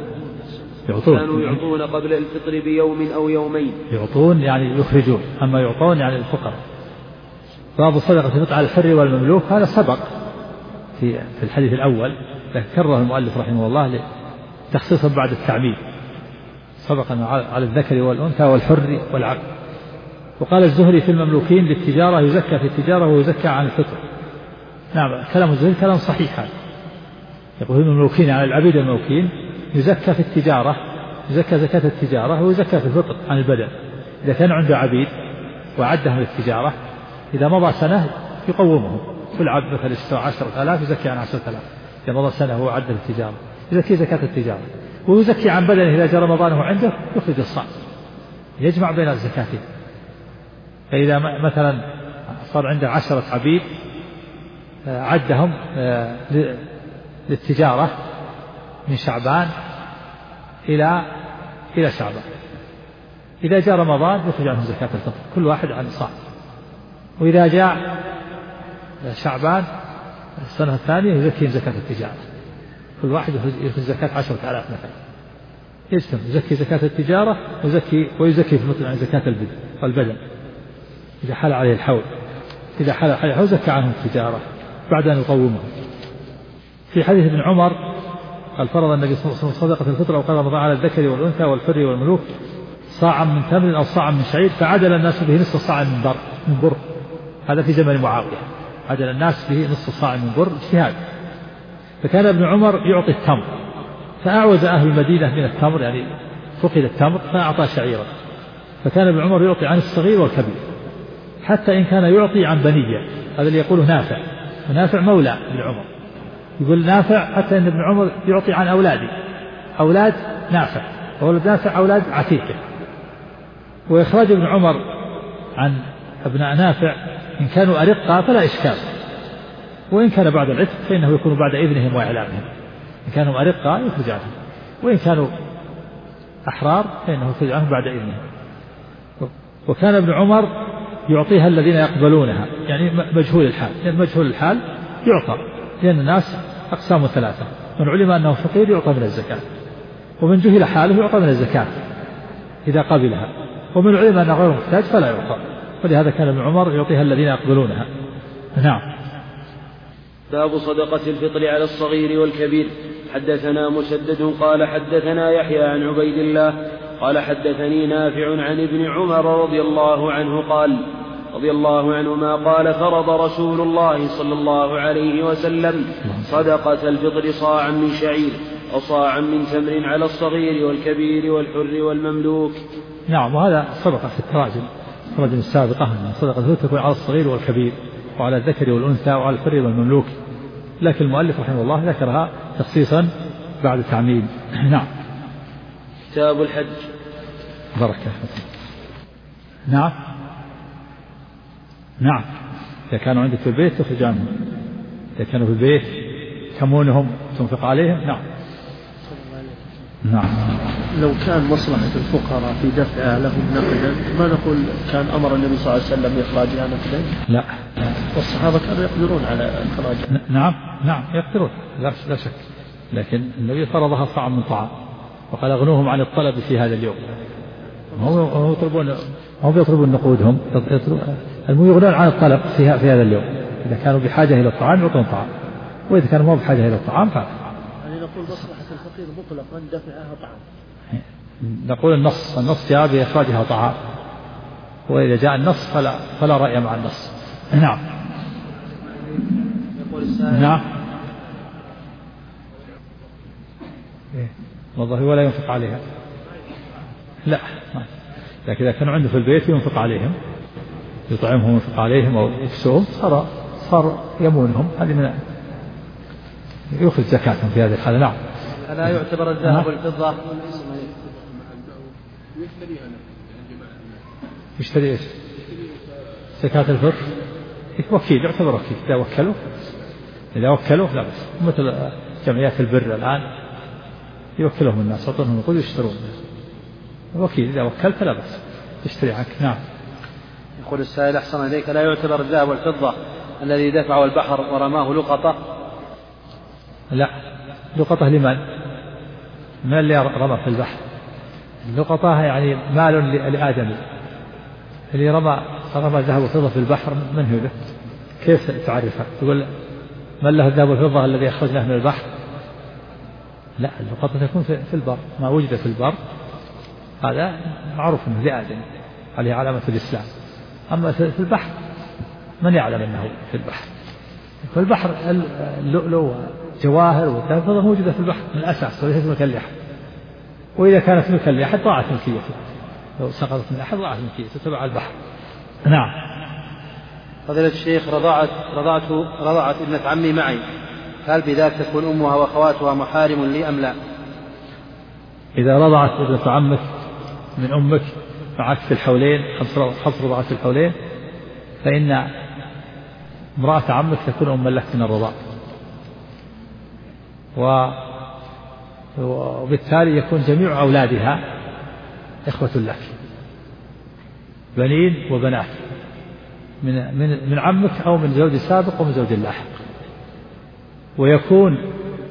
Speaker 3: قبل الفطر بيوم أو يومين.
Speaker 2: يعطون يعني يخرجون، أما يعطون يعني الفقراء. باب صدقة الفطر على الحر والمملوك هذا سبق في الحديث الأول، لكن كرره المؤلف رحمه الله تخصيصا بعد التعميم، سبق على الذكر والأنثى والحر والعبد. وقال الزهري في المملوكين للتجارة يزكى في التجارة ويزكى عن الفطر. نعم، كلام الزهري كلام صحيح هذا. يقول المملوكين على العبيد المملوكين يزكى في التجارة، يزكى زكاة التجارة ويزكى في الفطر عن البدن. إذا كان عنده عبيد وعدهم للتجارة إذا مضى سنة يقومهم، كل عبد مثلا اشترى 10,000 يزكي عن 10,000، إذا مضى سنة هو عد للتجارة يزكي زكاة التجارة، ويزكي عن بدنه إذا جاء رمضانه عنده يخرج الصاع، يجمع بين الزكاتين. فإذا مثلا صار عنده 10 عبيد عدهم للتجارة من شعبان إلى شعبان، إذا جاء رمضان يخرج عنه زكاة الفطر كل واحد عن صاع. وإذا جاء شعبان السنة الثانية يزكي زكاة التجارة، كل واحد يخرج زكاة 10,000 مثلا، يزكي زكاة التجارة ويزكي في الفطر عن زكاة البدن إذا حال عليه الحول. إذا حال عليه الحول زكى عنه التجارة بعد أن يقومه. في حديث ابن عمر قال فرض النبي صلى الله عليه وسلم صدقة الفطر أو قال رمضان على الذكر والأنثى والحر والملوك صاعا من تمر أو صاعا من شعير فعدل الناس به نصف صاع من بر. هذا في زمن معاوية، عدل الناس به نصف صاع من بر اجتهاد. فكان ابن عمر يعطي التمر فأعوز أهل المدينة من التمر، يعني فقد التمر فأعطى شعيرا، فكان ابن عمر يعطي عن الصغير والكبير، حتى إن كان يعطي عن بنية. هذا اللي يقوله نافع، ونافع مولى ابن عمر، يقول نافع حتى إن ابن عمر يعطي عن أولادي، أولاد نافع، وولد نافع أولاد عتيقه. وإخراج ابن عمر عن أبناء نافع إن كانوا أرقا فلا إشكال، وإن كان بعد العتق فإنه يكون بعد إذنهم وإعلامهم. إن كانوا أرقا يخرج عنهم، وإن كانوا أحرار فإنه يخرج عنهم بعد إذنهم. وكان ابن عمر يعطيها الذين يقبلونها، يعني مجهول الحال، يعني مجهول الحال يعطى، لأن الناس أقسام ثلاثة: من علم أنه فقير يعطى من الزكاة، ومن جهل حاله يعطى من الزكاة إذا قبلها، ومن علم أنه غير محتاج فلا يعطى. ولهذا كان ابن عمر يعطيها الذين يقبلونها. نعم.
Speaker 4: باب صدقة الفطر على الصغير والكبير. حدثنا مسدد قال حدثنا يحيى عن عبيد الله قال حدثني نافع عن ابن عمر رضي الله عنهما قال فرض رسول الله صلى الله عليه وسلم صدقة الفطر صاعا من شعير وصاعا من تمر على الصغير والكبير والحر والمملوك.
Speaker 2: نعم. وهذا صدقة في التراجم السابقة، صدقة الفطر تكون على الصغير والكبير وعلى الذكر والأنثى وعلى الحر والمملوك، لكن المؤلف رحمه الله ذكرها تخصيصا بعد تعميم. نعم.
Speaker 4: كتاب الحج.
Speaker 2: بركة. نعم. نعم. إذا كانوا عندك في البيت تخرج عنهم، إذا كانوا في البيت كمونهم تنفق عليهم. نعم. نعم.
Speaker 1: لو كان مصلحة الفقراء في دفعها لهم نقدا ما نقول كان أمر النبي صلى الله عليه وسلم بإخراجها نقدا؟
Speaker 2: لا.
Speaker 1: والصحابة كانوا يقدرون على إخراجها.
Speaker 2: نعم يقدرون لا شك، لكن النبي فرضها صاع من طعام وقال اغنوهم عن الطلب في هذا اليوم. هم يطلبون نقودهم، يغنون عن الطلب في هذا اليوم. إذا كانوا بحاجة إلى الطعام يعطون طعام، وإذا كانوا ما بحاجة إلى الطعام
Speaker 1: يعني نقول مصلحة الفقير مطلقا دفعها طعام.
Speaker 2: نقول النص جاء بإخراجها طعام، وإذا جاء النص فلا رأي مع النص. نعم. نعم. والله ولا ينفق عليها. لا، لكن إذا كانوا عنده في البيت ينفق عليهم، يطعمهم وينفق عليهم أو يكسوهم صار يمونهم، هذه من يخرج زكاتهم في هذه الحالة. نعم.
Speaker 3: ألا يعتبر الذهب والفضة
Speaker 2: يشتري ايش؟ زكاة الفطر وكيل، يعتبر وكيل. إذا وكلوا لا بس، مثل جمعيات البر الآن يوكلهم الناس يعطونهم نقود يشترون. الوكيل إذا وكلت لا بس يشتري عنك. نعم.
Speaker 3: يقول السائل أحسن إليك: لا يعتبر الذهب والفضة الذي دفعه البحر ورماه لقطة؟
Speaker 2: لا، لقطة لمن؟ من اللي رمى في البحر؟ اللقطة يعني مال لآدمي، اللي رمى الذهب والفضة في البحر من هو له؟ كيف تعرفها؟ تقول من له الذهب والفضة الذي أخرجناه من البحر؟ لا، اللقطة تكون في البر، ما وجد في البر هذا معروف أنه لآدمي عليه علامة الإسلام. أما في البحر من يعلم أنه في البحر؟ في البحر اللؤلؤ جواهر والذهب والفضة موجودة في البحر من الأساس وليست مكلحة، وإذا كانت مكلحة ضاعت ملكيته، لو سقطت من أحد ضاعت ملكيته تبع البحر. نعم.
Speaker 3: فضيلة الشيخ: رضعت ابنة عمي معي، هل بذلك تكون أمها وأخواتها محارم لي أم لا؟
Speaker 2: إذا رضعت ابنة عمك من أمك معك في الحولين 5 رضعات في الحولين، فإن امرأة عمك تكون أما لك من الرضاع، وبالتالي يكون جميع أولادها إخوة لك، بنين وبنات من عمك أو من زوج سابق ومن زوج لاحق، ويكون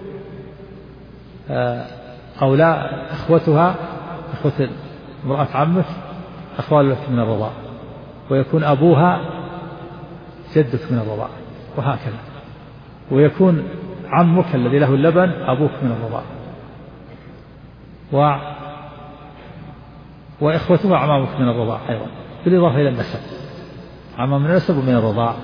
Speaker 2: إخوتها إخوة امرأة عمك أخوال لك من الرضاع، ويكون أبوها جدك من الرضاع، وهكذا. ويكون عمك الذي له اللبن أبوك من الرضاعة، وإخوته أعمامك من الرضاعة أيضا، بالإضافة إلى النسب، عمام من النسب ومن الرضاعة.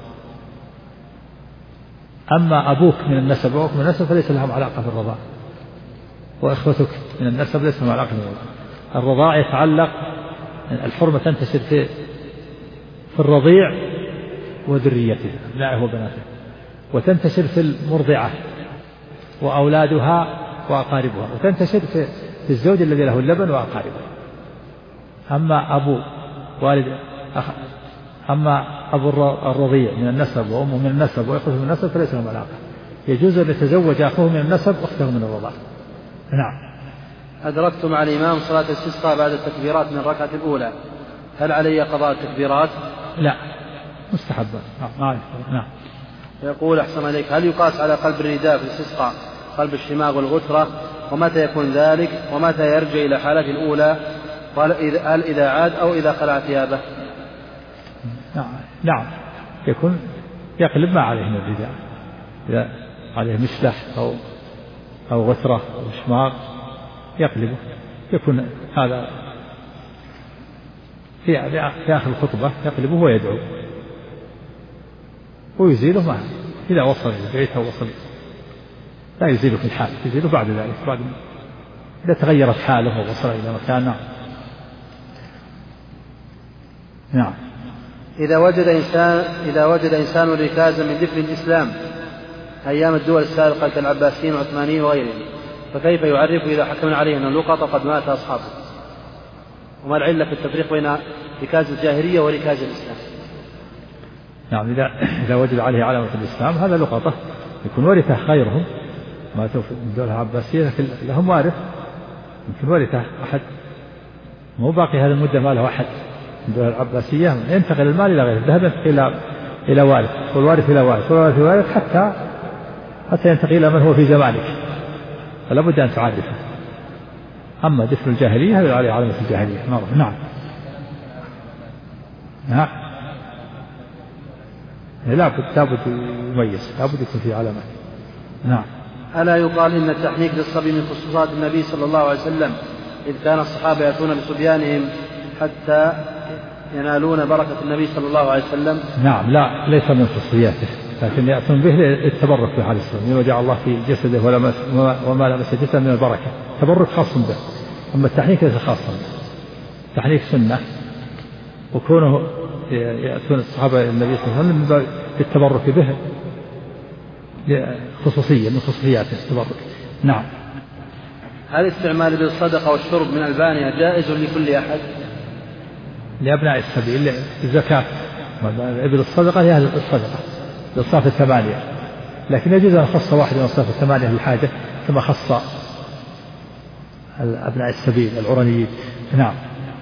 Speaker 2: أما أبوك من النسب وأخوك من النسب فليس لهم علاقة بالرضاعة، وإخوتك من النسب ليس لهم علاقة بالرضاعة. الرضاعة يتعلق، الحرمة تنتشر في الرضيع وذريته أبنائه وبناته، وتنتشر في المرضعة وأولادها وأقاربها، وتنتشر في الزوج الذي له اللبن وأقاربه. أما أبو الرضيع من النسب وأمه من النسب وإخوته من النسب فليس لهم علاقة، يجوز أن يتزوج أخوه من النسب أخته من الرضاعة. نعم.
Speaker 3: أدركت مع الإمام صلاة الاستسقاء بعد التكبيرات من الركعة الأولى، هل علي قضاء التكبيرات؟
Speaker 2: لا، مستحبة. نعم.
Speaker 3: يقول أحسن عليك، هل يقاس على قلب الرداء في الاستسقاء قلب الشماغ والغترة، ومتى يكون ذلك، ومتى يرجع إلى حالته الأولى، هل إذا عاد أو إذا خلع ثيابه؟
Speaker 2: نعم، يكون يقلب ما عليه من الرداء، إذا عليه مشلح أو غترة أو شماغ يقلبه، يكون هذا في آخر الخطبة يقلبه ويدعو ويزيله معه إذا وصل إلى بيته ووصل، لا يزيله في الحال، يزيله بعد ذلك، بعد إذا تغيرت حاله ووصل إلى مكان. نعم.
Speaker 3: إذا وجد إنسان ركازا من دفن الإسلام أيام الدول السابقة كالعباسيين والعثمانيين وغيرهم، فكيف يعرف إذا حكمنا عليه أن اللقطة قد مات أصحابه؟ وما العلة في التفريق بين ركاز الجاهلية وركاز الإسلام؟
Speaker 2: نعم، إذا وجد عليه علامة الإسلام هذا لقطة، يكون ورثه غيرهم ماتوا في الدولة العباسية، لكن لهم وارث، يمكن ورثه أحد، مو باقي هذه المدة ما له أحد من الدولة العباسية، ينتقل المال إلى غيره، ذهب إلى وارث، والوارث إلى وارث، والوارث إلى وارث، حتى ينتقل إلى من هو في زمانك، فلا بد أن تعرفه. أما دفن الجاهلية هذا عليه علامة الجاهلية. نعم. لابد يميز، لابد يكون في علامة. نعم.
Speaker 3: ألا يقال إن التحنيك للصبي من خصوصات النبي صلى الله عليه وسلم، إذ كان الصحابة يأتون بصبيانهم حتى ينالون بركة النبي صلى الله عليه وسلم؟
Speaker 2: نعم، لا ليس من خصوصياته، لكن يأتون به للتبرك به عليه الصلاة والسلام، وجعل الله في جسده وما لمس جسده من البركة، تبرك خاص به. أما التحنيك ليس خاصا، التحنيك سنة، وكونه يأتون الصحابة النبي صلى الله عليه وسلم بالتبرك به خصوصية من خصوصياته التبرك. نعم.
Speaker 3: هل استعمال ابل الصدقة والشرب من ألبانها جائز لكل أحد؟
Speaker 2: لأبناء السبيل الزكاة، ابل الصدقة هي الصدقة للصافة الثمانية، لكن يجوز أن خص واحد من الصافة الثمانية بالحاجة كما خص أبناء السبيل العرنيين. نعم.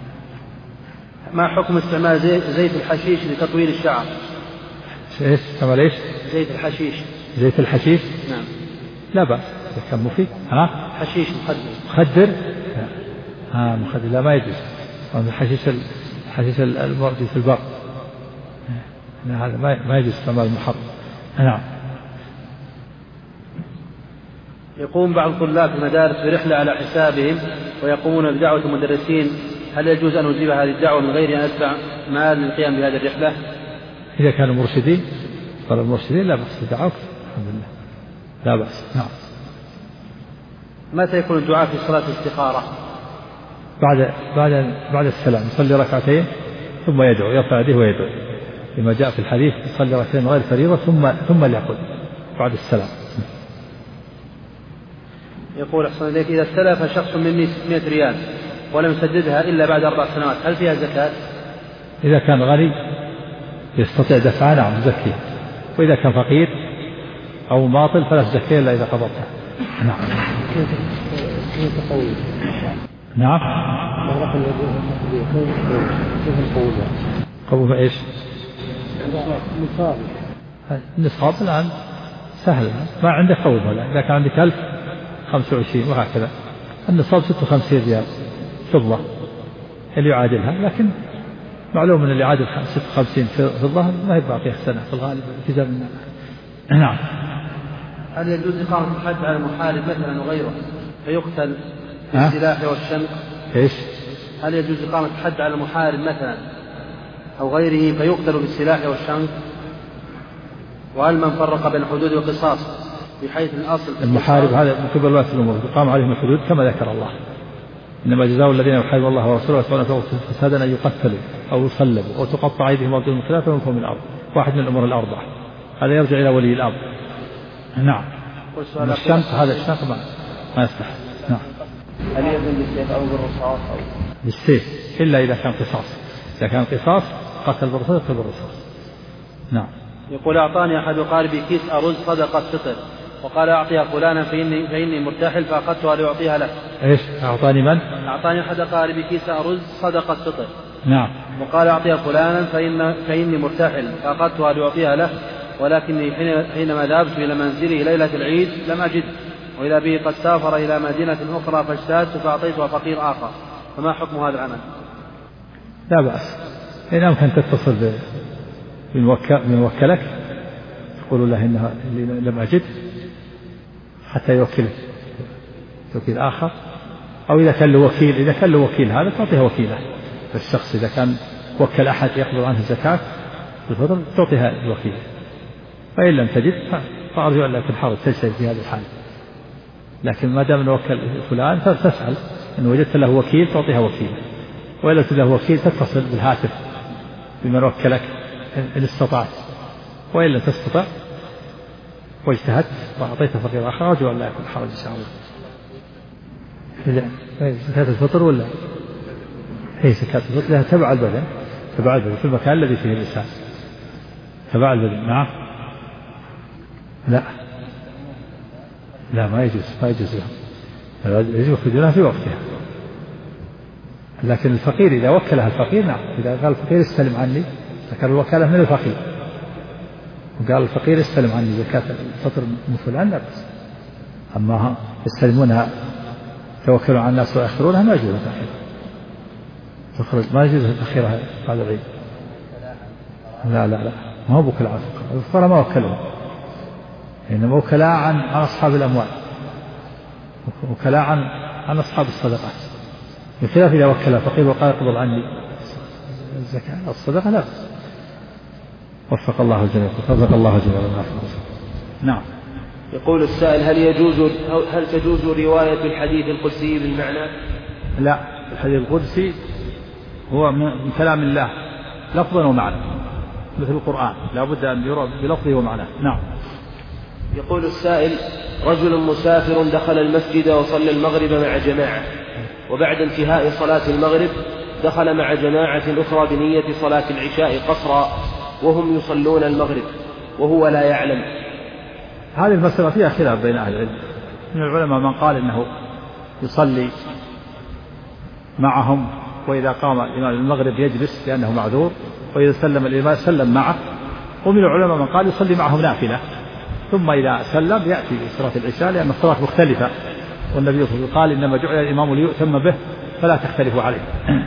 Speaker 3: ما حكم استعمال زيت الحشيش لتطويل الشعر؟
Speaker 2: استعمال ايش؟
Speaker 3: زيت الحشيش.
Speaker 2: زيت الحشيش؟
Speaker 3: نعم.
Speaker 2: لا بأس، كان مفيد.
Speaker 3: حشيش
Speaker 2: مخدر. مخدر لا، ما يجوز. الحشيش الموجود في البر، هذا ما يجوز استعمال المحرم. نعم.
Speaker 3: يقوم بعض الطلاب في المدارس برحلة على حسابهم ويقومون بدعوة المدرسين، هل يجوز أن نجيب هذه الدعوة من غير أن أدفع مال للقيام بهذه الرحلة؟
Speaker 2: إذا كانوا مرشدين، قال المرشدين لا بأس بدعوة، الحمد لله لا بأس. نعم.
Speaker 3: متى يكون الدعاء في صلاة الاستخارة؟
Speaker 2: بعد السلام، يصلي ركعتين ثم يدعو، يرفع يديه ويدعو، لما جاء في الحديث يصلي ركعتين غير فريضة ثم ليقول بعد السلام.
Speaker 3: يقول أحسن إليك، إذا استلف شخص مني 600 ريال ولم يسددها إلا بعد 4 سنوات، هل فيها زكاة؟
Speaker 2: إذا كان غني يستطيع دفعها نعم زكية، وإذا كان فقير أو ماطل فلا زكية إلا إذا قبضتها. نعم. نعم. قبول إيش؟ النصاب الآن سهل، ما عندك قول ولا، إذا كان عندك 1000 25 وهكذا، النصاب 56 ريال فضة اللي يعادلها، لكن معلوم أن اللي يعادل 56 في الظهر ما هي باقي سنة في الغالب في زمننا. نعم.
Speaker 3: هل يجوز إقامة الحد على المحارب مثلا وغيره فيقتل بالسلاح والشنق؟
Speaker 2: إيش؟
Speaker 3: هل يجوز إقامة الحد على المحارب مثلا أو غيره فيقتل بالسلاح والشنق؟ وهل من فرق بين الحدود والقصاص بحيث الأصل
Speaker 2: المحارب هذا من قبل ولاة الأمور يقام عليهم الحدود كما ذكر الله، إنما جزاء الذين يحاربون الله ورسوله ويسعون في الأرض فسادا أن يقتلوا أو يصلبوا أو تقطع أيديهم وأرجلهم من خلاف وينفوا من الأرض، واحد من الأمور الأربعة. هذا يرجع إلى ولي الأمر. نعم. الشنق هذا الشنق ما يصلح. نعم.
Speaker 3: هل يأذن بالسيف أو بالرصاص أو
Speaker 2: بالسيف إلا إذا كان قصاص، إذا كان قصاص قتل بالرصاص يقتل بالرصاص. نعم.
Speaker 3: يقول أعطاني أحد أقاربي كيس أرز صدقة فطر وقال أعطيها فلانا فإني مرتاحل فأخذتها لأعطيها له.
Speaker 2: إيش أعطاني من؟
Speaker 3: أعطاني أحد أقاربي كيس أرز صدقة فطر.
Speaker 2: نعم.
Speaker 3: وقال أعطيها فلانا فإني مرتاحل فأخذتها لأعطيها له، ولكني حينما ذهبت إلى منزلي ليلة العيد لم أجد، وإذا به قد سافر إلى مدينة أخرى فاجتهدت فأعطيتها فقير آخر، فما حكم هذا العمل؟
Speaker 2: لا بأس، إن أمكن تتصل بموكلك تقول له إنها لم أجد حتى يوكلك توكيل آخر، أو إذا كان له وكيل هذا تعطيها وكيله. الشخص إذا كان وكل أحد يقبض عنه الزكاة الفطر تعطيها الوكيل، فإن لم تجد فأرجو أن لا تنحرج تجتهد في هذه الحال. لكن ما دام نوكل فلان فتسأل إن وجدت له وكيل تعطيها وكيله، وإن لم له وكيل تتصل بالهاتف بمن وكلك إن استطعت، وإن لم تستطع واجتهدت وأعطيته فقير آخر أرجو أن لا يكون حرج إن شاء الله. زكاة الفطر ولا هي زكاة الفطر لها تبع البدن في المكان الذي فيه الإنسان تبع البدن. نعم. لا ما يجوز لهم، يجب يخرجونها في وقتها. لكن الفقير إذا وكلها الفقير نعم، إذا قال الفقير استلم عني ذكر الوكالة من الفقير وقال الفقير استلم عني زكاة الفطر من فلان لا بأس. أما يستلمونها توكلوا على الناس ويأخرونها ما يجوز تخرج، ما يجوز تأخيرها بعد العيد. لا ما هو وكلاء على الفقراء ما وكلوا، إنما وكلاء عن أصحاب الأموال، وكلاء عن أصحاب الصدقات، بخلاف إذا وكل الفقير وقال اقبض عني الزكاة الصدقة لا بأس. وفق الله الجميع. نعم.
Speaker 4: يقول السائل هل تجوز رواية الحديث القدسي بالمعنى؟
Speaker 2: لا، الحديث القدسي هو من كلام الله لفظا ومعنى مثل القرآن، لا بد أن يرى بلفظه ومعناه. نعم.
Speaker 4: يقول السائل رجل مسافر دخل المسجد وصلى المغرب مع جماعة، وبعد انتهاء صلاة المغرب دخل مع جماعة أخرى بنية صلاة العشاء قصرا وهم يصلون المغرب وهو لا يعلم.
Speaker 2: هذه المسألة فيها خلاف بين أهل العلم، من العلماء من قال إنه يصلي معهم، وإذا قام الإمام المغرب يجلس لأنه معذور، وإذا سلم الإمام سلم معه. ومن العلماء من قال يصلي معهم نافلة ثم إذا سلم يأتي صلاة العشاء، لأن الصلاة مختلفة، والنبي صلى الله عليه وسلم قال إنما جعل الإمام ليؤتم به فلا تختلفوا عليه.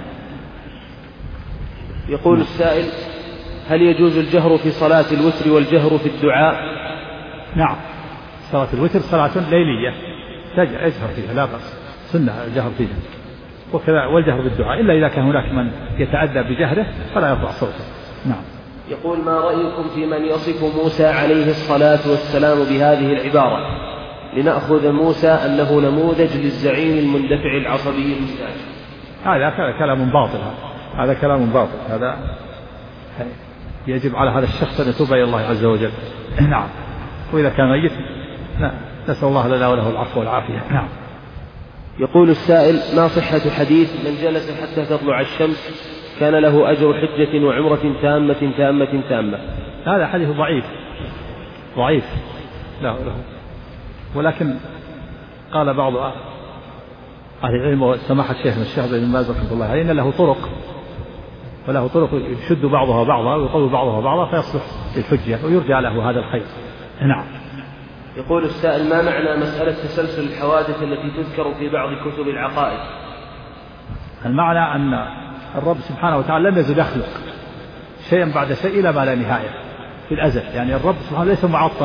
Speaker 4: يقول السائل هل يجوز الجهر في صلاة الوتر والجهر في الدعاء؟
Speaker 2: نعم، صلاة الوتر صلاة ليلية يجهر فيها لا بأس، سنة الجهر فيها، وكذا والجهر بالدعاء، إلا إذا كان هناك من يتأدى بجهره فلا يرفع صوته. نعم.
Speaker 4: يقول ما رأيكم في من يصف موسى عليه الصلاة والسلام بهذه العبارة لنأخذ موسى أنه نموذج للزعيم المندفع العصبي المستعجل؟
Speaker 2: هذا كلام باطل، هذا كلام باطل، هذا يجب على هذا الشخص أن يتوب إلى الله عز وجل. نعم. وإذا كان ميت نسأل الله لنا وله العفو والعافية. نعم.
Speaker 4: يقول السائل ما صحة حديث من جلس حتى تطلع الشمس كان له أجر حجة وعمرة تامة؟
Speaker 2: هذا حديث ضعيف لا، ولكن قال بعض أهل العلم وسماحة الشيخ بن باز رحمه الله عليه إن له طرق، وله طرق يشد بعضها بعضا ويقوي بعضها بعضا فيصلح للحجة ويرجع له هذا الخير. نعم.
Speaker 4: يقول السائل ما معنى مسألة تسلسل الحوادث التي تذكر في بعض كتب العقائد؟
Speaker 2: المعنى أن الرب سبحانه وتعالى لم يزل يخلق شيئا بعد شيء إلى ما لا نهاية في الأزل، يعني الرب سبحانه ليس معطل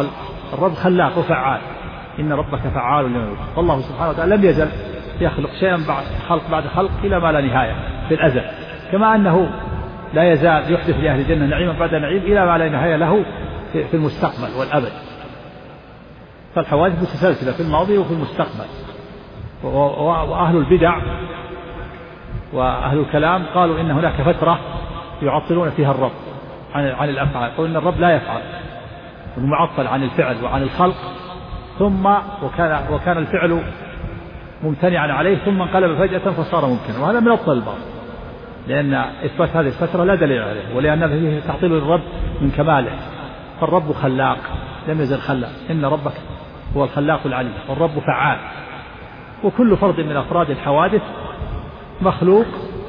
Speaker 2: الرب خلاق وفعال، إن ربك فعال لما يريد. والله سبحانه وتعالى لم يزل يخلق شيئا بعد خلق إلى ما لا نهاية في الأزل، كما أنه لا يزال يحدث لأهل الجنة نعيما بعد نعيم إلى ما لا نهاية له في المستقبل والأبد. فالحوادث متسلسلة في الماضي وفي المستقبل. وأهل البدع وأهل الكلام قالوا إن هناك فترة يعطلون فيها الرب عن الأفعال، قالوا إن الرب لا يفعل، المعطل عن الفعل وعن الخلق، ثم وكان الفعل ممتنعا عليه ثم انقلب فجأة فصار ممكنا، وهذا من أبطل الباطل، لأن إثبات هذه الفترة لا دليل عليه، ولأن فيه تعطيل للرب من كماله. فالرب خلاق لم يزل خلاق، إن ربك هو الخلاق العليم، والرب فعال. وكل فرد من أفراد الحوادث مخلوق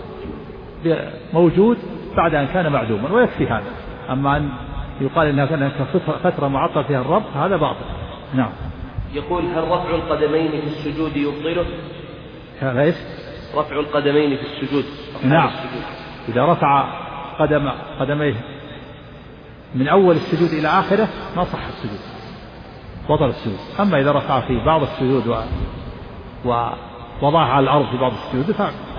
Speaker 2: موجود بعد أن كان معدوما، ويكفي هذا. أما أن يقال إنها كانت فترة معطل فيها الرب هذا باطل. نعم.
Speaker 4: يقول هل رفع القدمين في السجود يبطله؟
Speaker 2: ليش؟
Speaker 4: رفع القدمين في السجود.
Speaker 2: نعم. إذا رفع قدميه من أول السجود إلى آخره ما صح السجود، بطل السجود. أما إذا رفع في بعض السجود ووضعها على الأرض في بعض السجود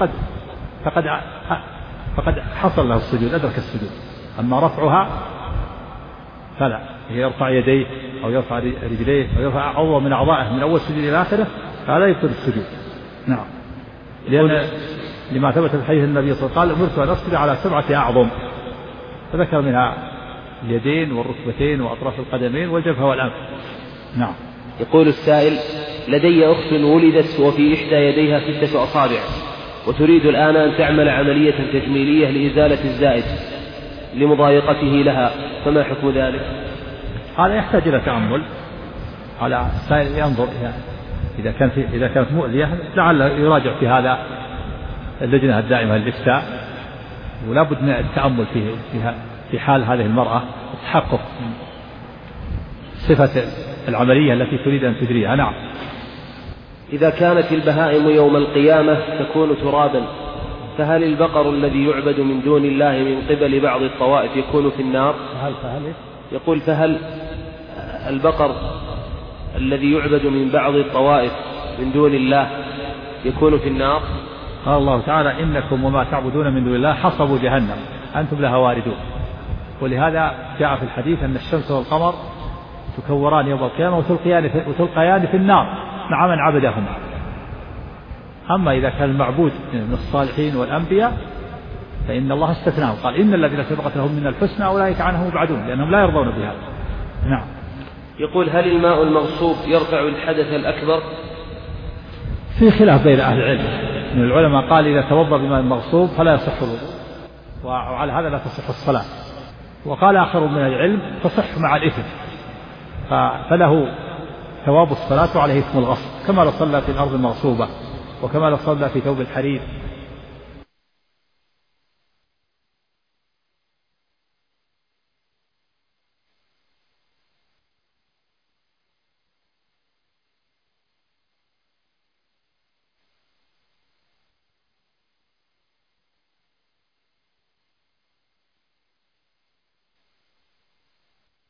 Speaker 2: فقد حصل له السجود، أدرك السجود. أما رفعها فلا، يرفع يديه أو يرفع رجليه أو يرفع عضو من أعضائه من أول السجود إلى آخره فلا يبطل السجود. نعم. لما ثبت في حديث النبي صلى الله عليه وسلم: قال أمرت أن أسجد على 7 أعظم، فذكر منها اليدين والركبتين وأطراف القدمين والجبهة والأنف. نعم.
Speaker 4: يقول السائل: لدي أخت ولدت وفي إحدى يديها 6 أصابع، وتريد الآن أن تعمل عملية تجميلية لإزالة الزائد لمضايقته لها، فما حكم ذلك؟
Speaker 2: هذا يحتاج إلى تأمل، على السائل ينظر إذا كانت مؤذية لعل يراجع في هذا اللجنة الدائمة للإفتاء، ولا بد من التأمل في حال هذه المرأة، التحقق من صفة العملية التي تريد أن تجريها. نعم.
Speaker 4: إذا كانت البهائم يوم القيامة تكون ترابا، فهل البقر الذي يعبد من دون الله من قبل بعض الطوائف يكون في النار؟ يقول: فهل البقر الذي يعبد من بعض الطوائف من دون الله يكون في النار؟
Speaker 2: قال الله تعالى: إنكم وما تعبدون من دون الله حصبوا جهنم أنتم لها واردون. ولهذا جاء في الحديث أن الشمس والقمر تكوران يوم القيامة وتلقيان في النار مع من عبدهما. أما إذا كان المعبود من الصالحين والأنبياء فإن الله استثناهم، قال: إن الذين سبقت لهم من الحسنى أولئك عنه مبعدون، لأنهم لا يرضون بها. نعم.
Speaker 4: يقول: هل الماء المغصوب يرفع الحدث الأكبر؟
Speaker 2: في خلاف بين أهل العلم، من العلماء قال إذا توضأ بماء المغصوب فلا يصح الوضوء، وعلى هذا لا تصح الصلاة. وقال آخر من العلم تصح مع الإثم، فله ثواب الصلاة وعليه اسم الغصب، كما لو صلى في الأرض المغصوبة، وكما لو صلى في ثوب الحرير